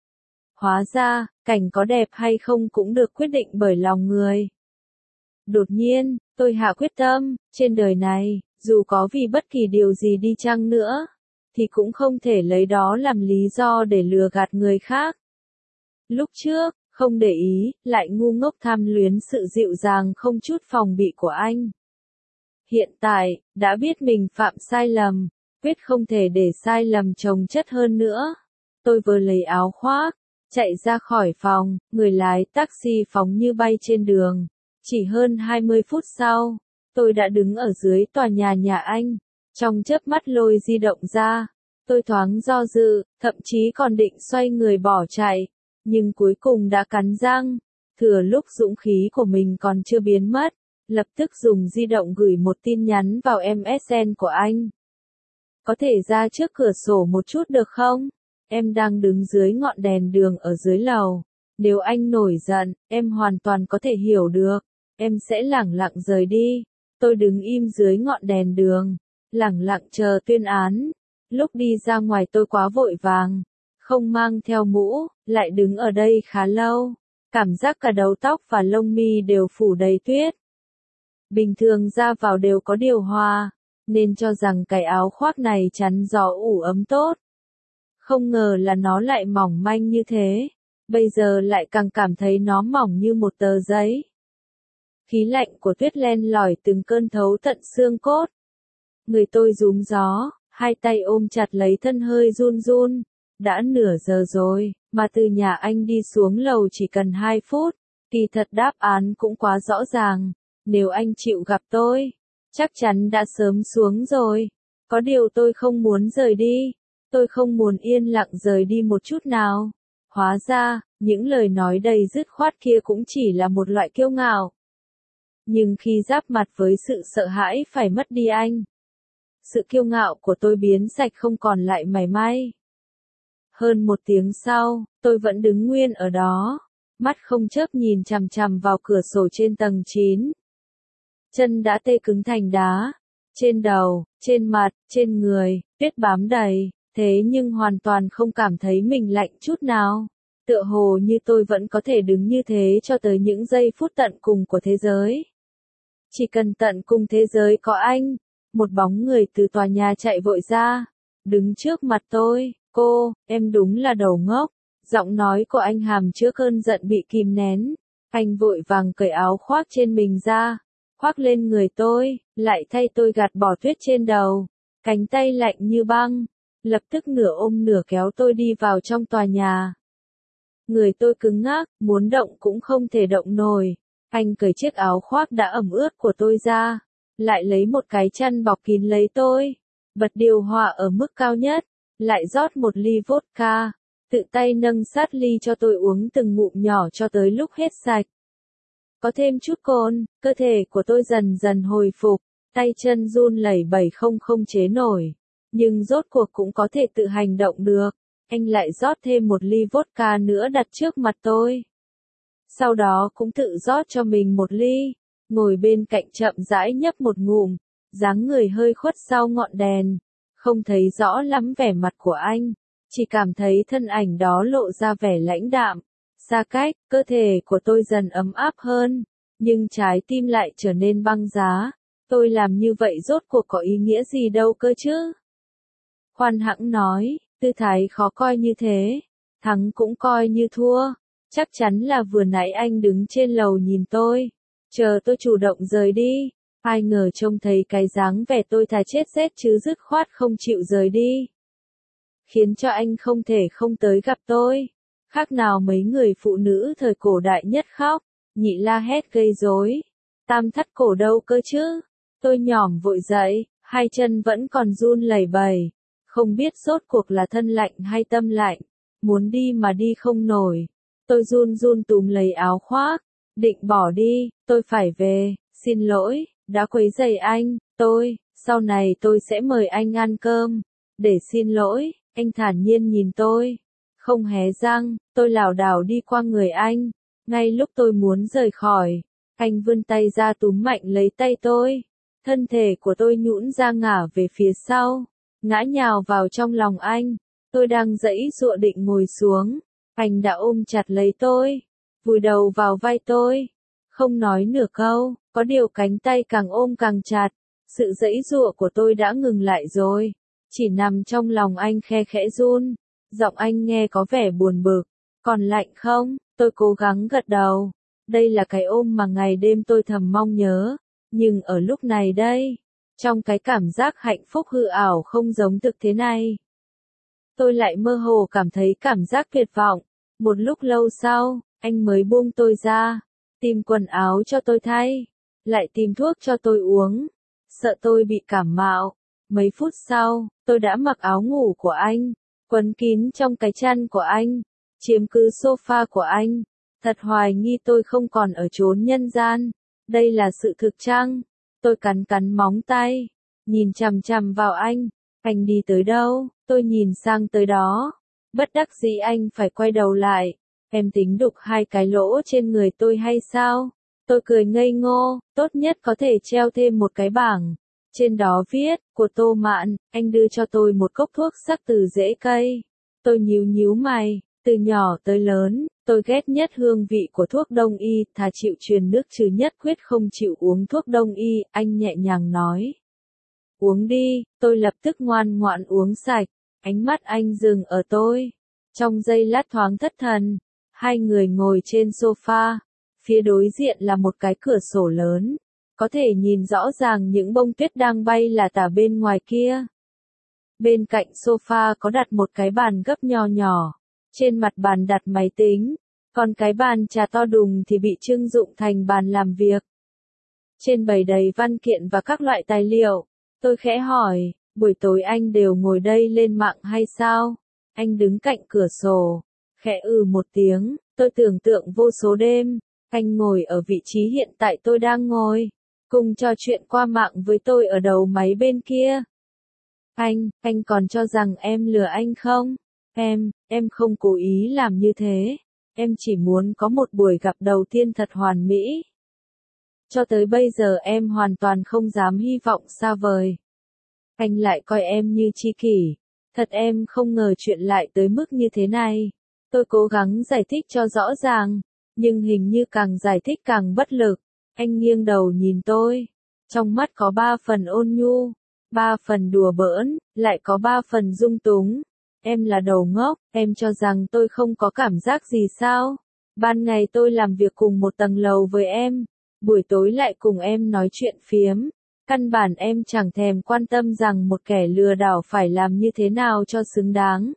Hóa ra, cảnh có đẹp hay không cũng được quyết định bởi lòng người. Đột nhiên, tôi hạ quyết tâm, trên đời này, dù có vì bất kỳ điều gì đi chăng nữa, thì cũng không thể lấy đó làm lý do để lừa gạt người khác. Lúc trước, không để ý, lại ngu ngốc tham luyến sự dịu dàng không chút phòng bị của anh. Hiện tại, đã biết mình phạm sai lầm, quyết không thể để sai lầm chồng chất hơn nữa. Tôi vừa lấy áo khoác, chạy ra khỏi phòng, người lái taxi phóng như bay trên đường. Chỉ hơn hai mươi phút sau, tôi đã đứng ở dưới tòa nhà nhà anh. Trong chớp mắt lôi di động ra, tôi thoáng do dự, thậm chí còn định xoay người bỏ chạy. Nhưng cuối cùng đã cắn răng, thừa lúc dũng khí của mình còn chưa biến mất, lập tức dùng di động gửi một tin nhắn vào em ét en của anh. Có thể ra trước cửa sổ một chút được không? Em đang đứng dưới ngọn đèn đường ở dưới lầu. Nếu anh nổi giận, em hoàn toàn có thể hiểu được. Em sẽ lẳng lặng rời đi. Tôi đứng im dưới ngọn đèn đường, lẳng lặng chờ tuyên án. Lúc đi ra ngoài tôi quá vội vàng, không mang theo mũ, lại đứng ở đây khá lâu. Cảm giác cả đầu tóc và lông mi đều phủ đầy tuyết. Bình thường ra vào đều có điều hòa, nên cho rằng cái áo khoác này chắn gió ủ ấm tốt. Không ngờ là nó lại mỏng manh như thế, bây giờ lại càng cảm thấy nó mỏng như một tờ giấy. Khí lạnh của tuyết len lỏi từng cơn thấu tận xương cốt. Người tôi rúm gió, hai tay ôm chặt lấy thân hơi run run. Đã nửa giờ rồi, mà từ nhà anh đi xuống lầu chỉ cần hai phút. Kỳ thật đáp án cũng quá rõ ràng. Nếu anh chịu gặp tôi, chắc chắn đã sớm xuống rồi. Có điều tôi không muốn rời đi. Tôi không muốn yên lặng rời đi một chút nào. Hóa ra, những lời nói đầy dứt khoát kia cũng chỉ là một loại kiêu ngạo. Nhưng khi giáp mặt với sự sợ hãi phải mất đi anh, sự kiêu ngạo của tôi biến sạch không còn lại mảy may. Hơn một tiếng sau, tôi vẫn đứng nguyên ở đó, mắt không chớp nhìn chằm chằm vào cửa sổ trên tầng chín. Chân đã tê cứng thành đá. Trên đầu, trên mặt, trên người, tuyết bám đầy, thế nhưng hoàn toàn không cảm thấy mình lạnh chút nào. Tựa hồ như tôi vẫn có thể đứng như thế cho tới những giây phút tận cùng của thế giới. Chỉ cần tận cùng thế giới có anh. Một bóng người từ tòa nhà chạy vội ra, đứng trước mặt tôi. Cô, em đúng là đầu ngốc. Giọng nói của anh hàm chứa cơn giận bị kìm nén. Anh vội vàng cởi áo khoác trên mình ra, khoác lên người tôi, lại thay tôi gạt bỏ tuyết trên đầu. Cánh tay lạnh như băng, lập tức nửa ôm nửa kéo tôi đi vào trong tòa nhà. Người tôi cứng ngắc, muốn động cũng không thể động nổi. Anh cởi chiếc áo khoác đã ẩm ướt của tôi ra, lại lấy một cái chăn bọc kín lấy tôi, bật điều hòa ở mức cao nhất, lại rót một ly vodka, tự tay nâng sát ly cho tôi uống từng ngụm nhỏ cho tới lúc hết sạch. Có thêm chút cồn, cơ thể của tôi dần dần hồi phục, tay chân run lẩy bẩy không không chế nổi, nhưng rốt cuộc cũng có thể tự hành động được. Anh lại rót thêm một ly vodka nữa đặt trước mặt tôi. Sau đó cũng tự rót cho mình một ly, ngồi bên cạnh chậm rãi nhấp một ngụm, dáng người hơi khuất sau ngọn đèn, không thấy rõ lắm vẻ mặt của anh, chỉ cảm thấy thân ảnh đó lộ ra vẻ lãnh đạm, xa cách. Cơ thể của tôi dần ấm áp hơn, nhưng trái tim lại trở nên băng giá. Tôi làm như vậy rốt cuộc có ý nghĩa gì đâu cơ chứ? Khoan hãng nói, tư thái khó coi như thế, thắng cũng coi như thua. Chắc chắn là vừa nãy anh đứng trên lầu nhìn tôi, chờ tôi chủ động rời đi, ai ngờ trông thấy cái dáng vẻ tôi thà chết rét chứ dứt khoát không chịu rời đi. khiến cho anh không thể không tới gặp tôi. Khác nào mấy người phụ nữ thời cổ đại nhất khóc, nhị la hét gây rối. Tam thắt cổ đâu cơ chứ? Tôi nhỏm vội dậy, hai chân vẫn còn run lẩy bẩy, không biết rốt cuộc là thân lạnh hay tâm lạnh, muốn đi mà đi không nổi. Tôi run run túm lấy áo khoác, định bỏ đi, tôi phải về, xin lỗi, đã quấy rầy anh, tôi, sau này tôi sẽ mời anh ăn cơm, để xin lỗi, anh thản nhiên nhìn tôi, không hé răng, tôi lảo đảo đi qua người anh, ngay lúc tôi muốn rời khỏi, anh vươn tay ra túm mạnh lấy tay tôi, thân thể của tôi nhũn ra ngả về phía sau, ngã nhào vào trong lòng anh, tôi đang giãy giụa định ngồi xuống, anh đã ôm chặt lấy tôi, vùi đầu vào vai tôi, không nói nửa câu, có điều cánh tay càng ôm càng chặt, sự giãy giụa của tôi đã ngừng lại rồi, chỉ nằm trong lòng anh khe khẽ run, giọng anh nghe có vẻ buồn bực, còn lạnh không, tôi cố gắng gật đầu, đây là cái ôm mà ngày đêm tôi thầm mong nhớ, nhưng ở lúc này đây, trong cái cảm giác hạnh phúc hư ảo không giống thực thế này, tôi lại mơ hồ cảm thấy cảm giác tuyệt vọng, một lúc lâu sau, anh mới buông tôi ra, tìm quần áo cho tôi thay, lại tìm thuốc cho tôi uống, sợ tôi bị cảm mạo. Mấy phút sau, tôi đã mặc áo ngủ của anh, quấn kín trong cái chăn của anh, chiếm cứ sofa của anh. Thật hoài nghi tôi không còn ở chốn nhân gian. Đây là sự thực chăng? Tôi cắn cắn móng tay, nhìn chằm chằm vào anh. Anh đi tới đâu, tôi nhìn sang tới đó. Bất đắc dĩ anh phải quay đầu lại. Em tính đục hai cái lỗ trên người tôi hay sao? Tôi cười ngây ngô, tốt nhất có thể treo thêm một cái bảng. Trên đó viết, của Tô Mạn, anh đưa cho tôi một cốc thuốc sắc từ rễ cây. Tôi nhíu nhíu mày, từ nhỏ tới lớn, tôi ghét nhất hương vị của thuốc đông y, thà chịu truyền nước trừ nhất quyết không chịu uống thuốc đông y, anh nhẹ nhàng nói. Uống đi, tôi lập tức ngoan ngoãn uống sạch, ánh mắt anh dừng ở tôi. Trong giây lát thoáng thất thần, hai người ngồi trên sofa, phía đối diện là một cái cửa sổ lớn. Có thể nhìn rõ ràng những bông tuyết đang bay là tả bên ngoài kia. Bên cạnh sofa có đặt một cái bàn gấp nho nhỏ. Trên mặt bàn đặt máy tính. Còn cái bàn trà to đùng thì bị trưng dụng thành bàn làm việc. Trên bày đầy văn kiện và các loại tài liệu. Tôi khẽ hỏi, buổi tối anh đều ngồi đây lên mạng hay sao? Anh đứng cạnh cửa sổ. Khẽ ừ một tiếng, tôi tưởng tượng vô số đêm. Anh ngồi ở vị trí hiện tại tôi đang ngồi. Cùng trò chuyện qua mạng với tôi ở đầu máy bên kia. Anh, anh còn cho rằng em lừa anh không? Em, em không cố ý làm như thế. Em chỉ muốn có một buổi gặp đầu tiên thật hoàn mỹ. Cho tới bây giờ em hoàn toàn không dám hy vọng xa vời. Anh lại coi em như tri kỷ. Thật em không ngờ chuyện lại tới mức như thế này. Tôi cố gắng giải thích cho rõ ràng, nhưng hình như càng giải thích càng bất lực. Anh nghiêng đầu nhìn tôi, trong mắt có ba phần ôn nhu, ba phần đùa bỡn, lại có ba phần dung túng. Em là đầu ngốc, em cho rằng tôi không có cảm giác gì sao? Ban ngày tôi làm việc cùng một tầng lầu với em, buổi tối lại cùng em nói chuyện phiếm. Căn bản em chẳng thèm quan tâm rằng một kẻ lừa đảo phải làm như thế nào cho xứng đáng.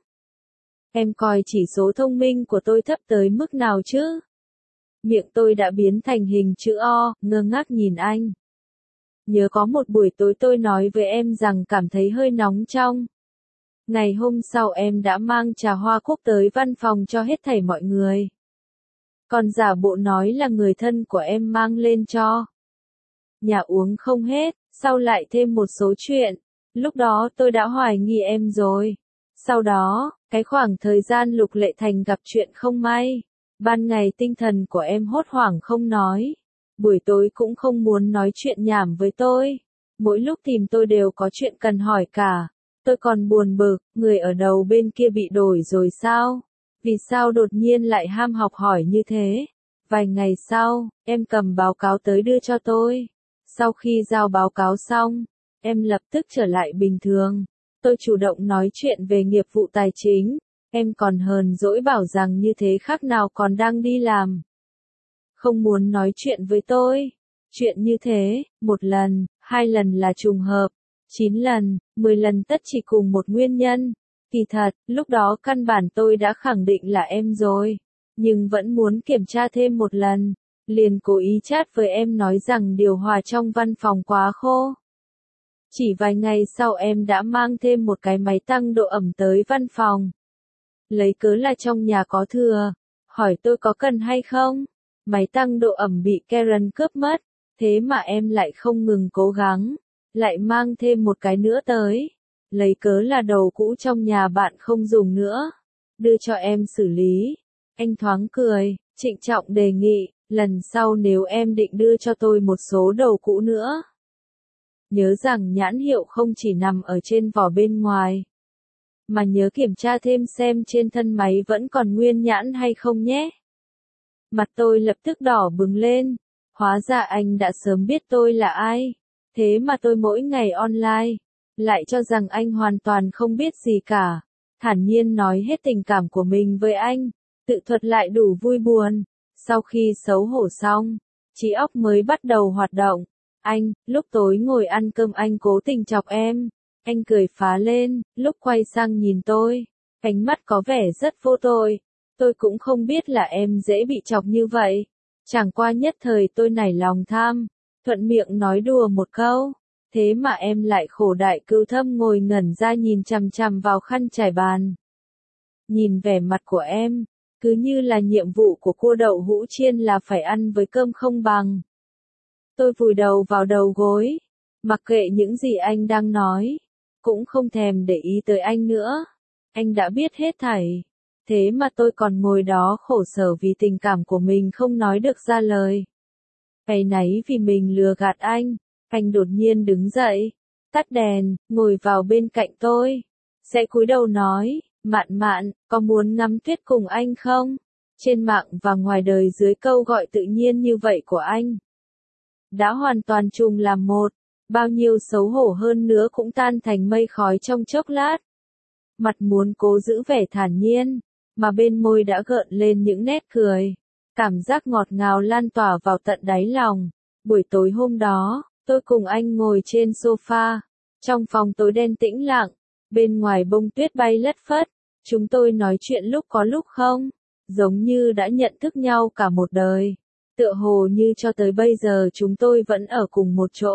Em coi chỉ số thông minh của tôi thấp tới mức nào chứ? Miệng tôi đã biến thành hình chữ O, ngơ ngác nhìn anh. Nhớ có một buổi tối tôi nói với em rằng cảm thấy hơi nóng trong. Ngày hôm sau em đã mang trà hoa cúc tới văn phòng cho hết thảy mọi người. Còn giả bộ nói là người thân của em mang lên cho. Nhà uống không hết, sau lại thêm một số chuyện. Lúc đó tôi đã hoài nghi em rồi. Sau đó, cái khoảng thời gian Lục Lệ Thành gặp chuyện không may. Ban ngày tinh thần của em hốt hoảng không nói. Buổi tối cũng không muốn nói chuyện nhảm với tôi. Mỗi lúc tìm tôi đều có chuyện cần hỏi cả. Tôi còn buồn bực, người ở đầu bên kia bị đổi rồi sao? Vì sao đột nhiên lại ham học hỏi như thế? Vài ngày sau, em cầm báo cáo tới đưa cho tôi. Sau khi giao báo cáo xong, em lập tức trở lại bình thường. Tôi chủ động nói chuyện về nghiệp vụ tài chính. Em còn hờn dỗi bảo rằng như thế khác nào còn đang đi làm. Không muốn nói chuyện với tôi. Chuyện như thế, một lần, hai lần là trùng hợp. Chín lần, mười lần tất chỉ cùng một nguyên nhân. Kỳ thật, lúc đó căn bản tôi đã khẳng định là em rồi, nhưng vẫn muốn kiểm tra thêm một lần, liền cố ý chat với em nói rằng điều hòa trong văn phòng quá khô. Chỉ vài ngày sau em đã mang thêm một cái máy tăng độ ẩm tới văn phòng. Lấy cớ là trong nhà có thừa, hỏi tôi có cần hay không. Máy tăng độ ẩm bị Karen cướp mất, thế mà em lại không ngừng cố gắng, lại mang thêm một cái nữa tới. Lấy cớ là đầu cũ trong nhà bạn không dùng nữa, đưa cho em xử lý. Anh thoáng cười, trịnh trọng đề nghị, lần sau nếu em định đưa cho tôi một số đầu cũ nữa, nhớ rằng nhãn hiệu không chỉ nằm ở trên vỏ bên ngoài, mà nhớ kiểm tra thêm xem trên thân máy vẫn còn nguyên nhãn hay không nhé. Mặt tôi lập tức đỏ bừng lên, hóa ra anh đã sớm biết tôi là ai, thế mà tôi mỗi ngày online, lại cho rằng anh hoàn toàn không biết gì cả, thản nhiên nói hết tình cảm của mình với anh, tự thuật lại đủ vui buồn. Sau khi xấu hổ xong, trí óc mới bắt đầu hoạt động. Anh, lúc tối ngồi ăn cơm anh cố tình chọc em. Anh cười phá lên, lúc quay sang nhìn tôi, ánh mắt có vẻ rất vô tội. Tôi cũng không biết là em dễ bị chọc như vậy. Chẳng qua nhất thời tôi nảy lòng tham, thuận miệng nói đùa một câu. Thế mà em lại khổ đại cưu thâm ngồi ngẩn ra nhìn chằm chằm vào khăn trải bàn. Nhìn vẻ mặt của em, cứ như là nhiệm vụ của cua đậu hũ chiên là phải ăn với cơm không bằng. Tôi vùi đầu vào đầu gối, mặc kệ những gì anh đang nói, cũng không thèm để ý tới anh nữa. Anh đã biết hết thảy, thế mà tôi còn ngồi đó khổ sở vì tình cảm của mình không nói được ra lời. Áy náy vì mình lừa gạt anh, anh đột nhiên đứng dậy, tắt đèn, ngồi vào bên cạnh tôi, sẽ cúi đầu nói, Mạn Mạn, có muốn ngắm tuyết cùng anh không? Trên mạng và ngoài đời dưới câu gọi tự nhiên như vậy của anh, đã hoàn toàn trùng làm một, bao nhiêu xấu hổ hơn nữa cũng tan thành mây khói trong chốc lát. Mặt muốn cố giữ vẻ thản nhiên, mà bên môi đã gợn lên những nét cười. Cảm giác ngọt ngào lan tỏa vào tận đáy lòng. Buổi tối hôm đó, tôi cùng anh ngồi trên sofa, trong phòng tối đen tĩnh lặng, bên ngoài bông tuyết bay lất phất. Chúng tôi nói chuyện lúc có lúc không, giống như đã nhận thức nhau cả một đời. Tựa hồ như cho tới bây giờ chúng tôi vẫn ở cùng một chỗ.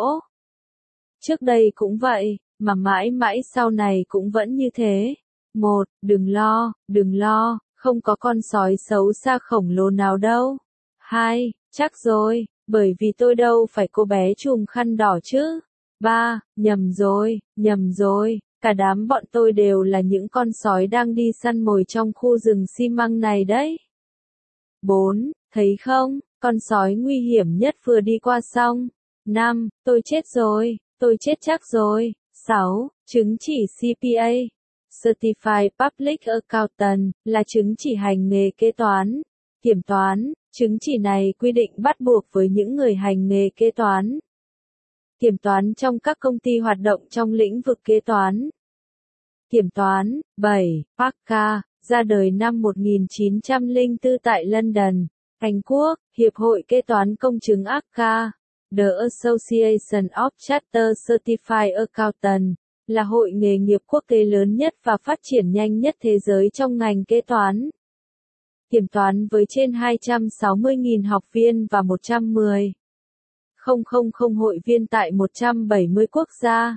Trước đây cũng vậy, mà mãi mãi sau này cũng vẫn như thế. Một, đừng lo, đừng lo, không có con sói xấu xa khổng lồ nào đâu. Hai, chắc rồi, bởi vì tôi đâu phải cô bé chùm khăn đỏ chứ. Ba, nhầm rồi, nhầm rồi, cả đám bọn tôi đều là những con sói đang đi săn mồi trong khu rừng xi măng này đấy. Bốn, thấy không, con sói nguy hiểm nhất vừa đi qua xong. Năm, tôi chết rồi, tôi chết chắc rồi. Sáu, chứng chỉ xê pê a, Certified Public Accountant, là chứng chỉ hành nghề kế toán, kiểm toán. Chứng chỉ này quy định bắt buộc với những người hành nghề kế toán, kiểm toán trong các công ty hoạt động trong lĩnh vực kế toán. Kiểm toán. Bảy. Paka, ra đời năm một nghìn chín trăm lẻ bốn tại London, Anh Quốc, Hiệp hội Kế toán Công chứng a xê a, The Association of Chartered Certified Accountants, là hội nghề nghiệp quốc tế lớn nhất và phát triển nhanh nhất thế giới trong ngành kế toán. Kiểm toán với trên hai trăm sáu mươi nghìn học viên và một trăm mười nghìn hội viên tại một trăm bảy mươi quốc gia.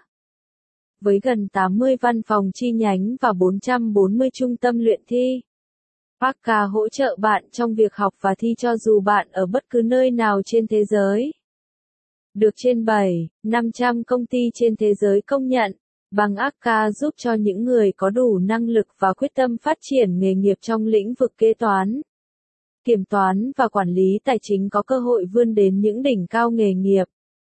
Với gần tám mươi văn phòng chi nhánh và bốn trăm bốn mươi trung tâm luyện thi. Paka hỗ trợ bạn trong việc học và thi cho dù bạn ở bất cứ nơi nào trên thế giới. Được trên bảy nghìn năm trăm công ty trên thế giới công nhận, bằng a xê a giúp cho những người có đủ năng lực và quyết tâm phát triển nghề nghiệp trong lĩnh vực kế toán, kiểm toán và quản lý tài chính có cơ hội vươn đến những đỉnh cao nghề nghiệp.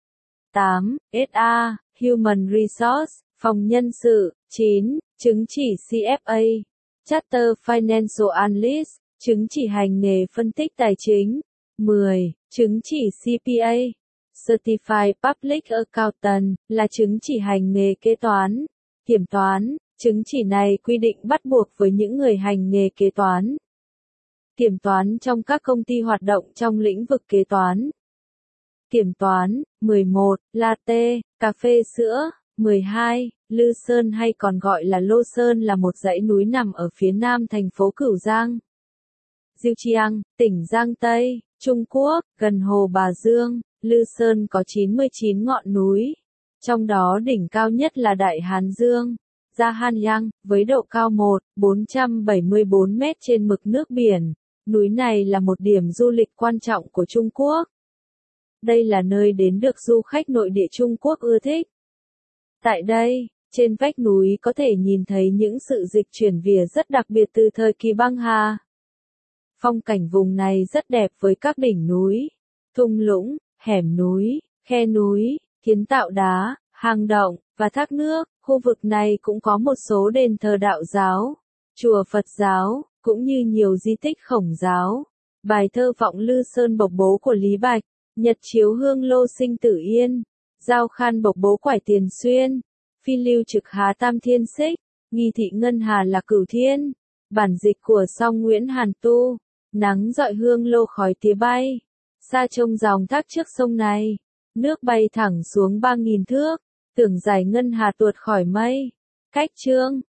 tám. ét a, Human Resource, phòng nhân sự. chín. Chứng chỉ xê ép a, Chartered Financial Analyst, chứng chỉ hành nghề phân tích tài chính. mười. Chứng chỉ xê pê a, Certified Public Accountant, là chứng chỉ hành nghề kế toán, kiểm toán. Chứng chỉ này quy định bắt buộc với những người hành nghề kế toán, kiểm toán trong các công ty hoạt động trong lĩnh vực kế toán. Kiểm toán. mười một. Latte, cà phê sữa. mười hai. Lư Sơn hay còn gọi là Lô Sơn là một dãy núi nằm ở phía nam thành phố Cửu Giang, Diuchiang, tỉnh Giang Tây, Trung Quốc, gần hồ Bà Dương. Lư Sơn có chín mươi chín ngọn núi, trong đó đỉnh cao nhất là Đại Hán Dương, Zahanyang, với độ cao một nghìn bốn trăm bảy mươi tư mét trên mực nước biển. Núi này là một điểm du lịch quan trọng của Trung Quốc. Đây là nơi đến được du khách nội địa Trung Quốc ưa thích. Tại đây, trên vách núi có thể nhìn thấy những sự dịch chuyển vỉa rất đặc biệt từ thời kỳ băng hà. Phong cảnh vùng này rất đẹp với các đỉnh núi, thung lũng, hẻm núi, khe núi, kiến tạo đá, hang động, và thác nước. Khu vực này cũng có một số đền thờ đạo giáo, chùa Phật giáo, cũng như nhiều di tích Khổng giáo. Bài thơ Vọng Lư Sơn Bộc Bố của Lý Bạch, Nhật chiếu hương lô sinh tử yên, Giao khan bộc bố quải tiền xuyên, Phi lưu trực há tam thiên xích, Nghi thị ngân hà là cửu thiên. Bản dịch của Song Nguyễn Hàn Tu. Nắng dọi hương lô khói tía bay, xa trông dòng thác trước sông này, nước bay thẳng xuống ba nghìn thước, tưởng giải ngân hà tuột khỏi mây. Cách chương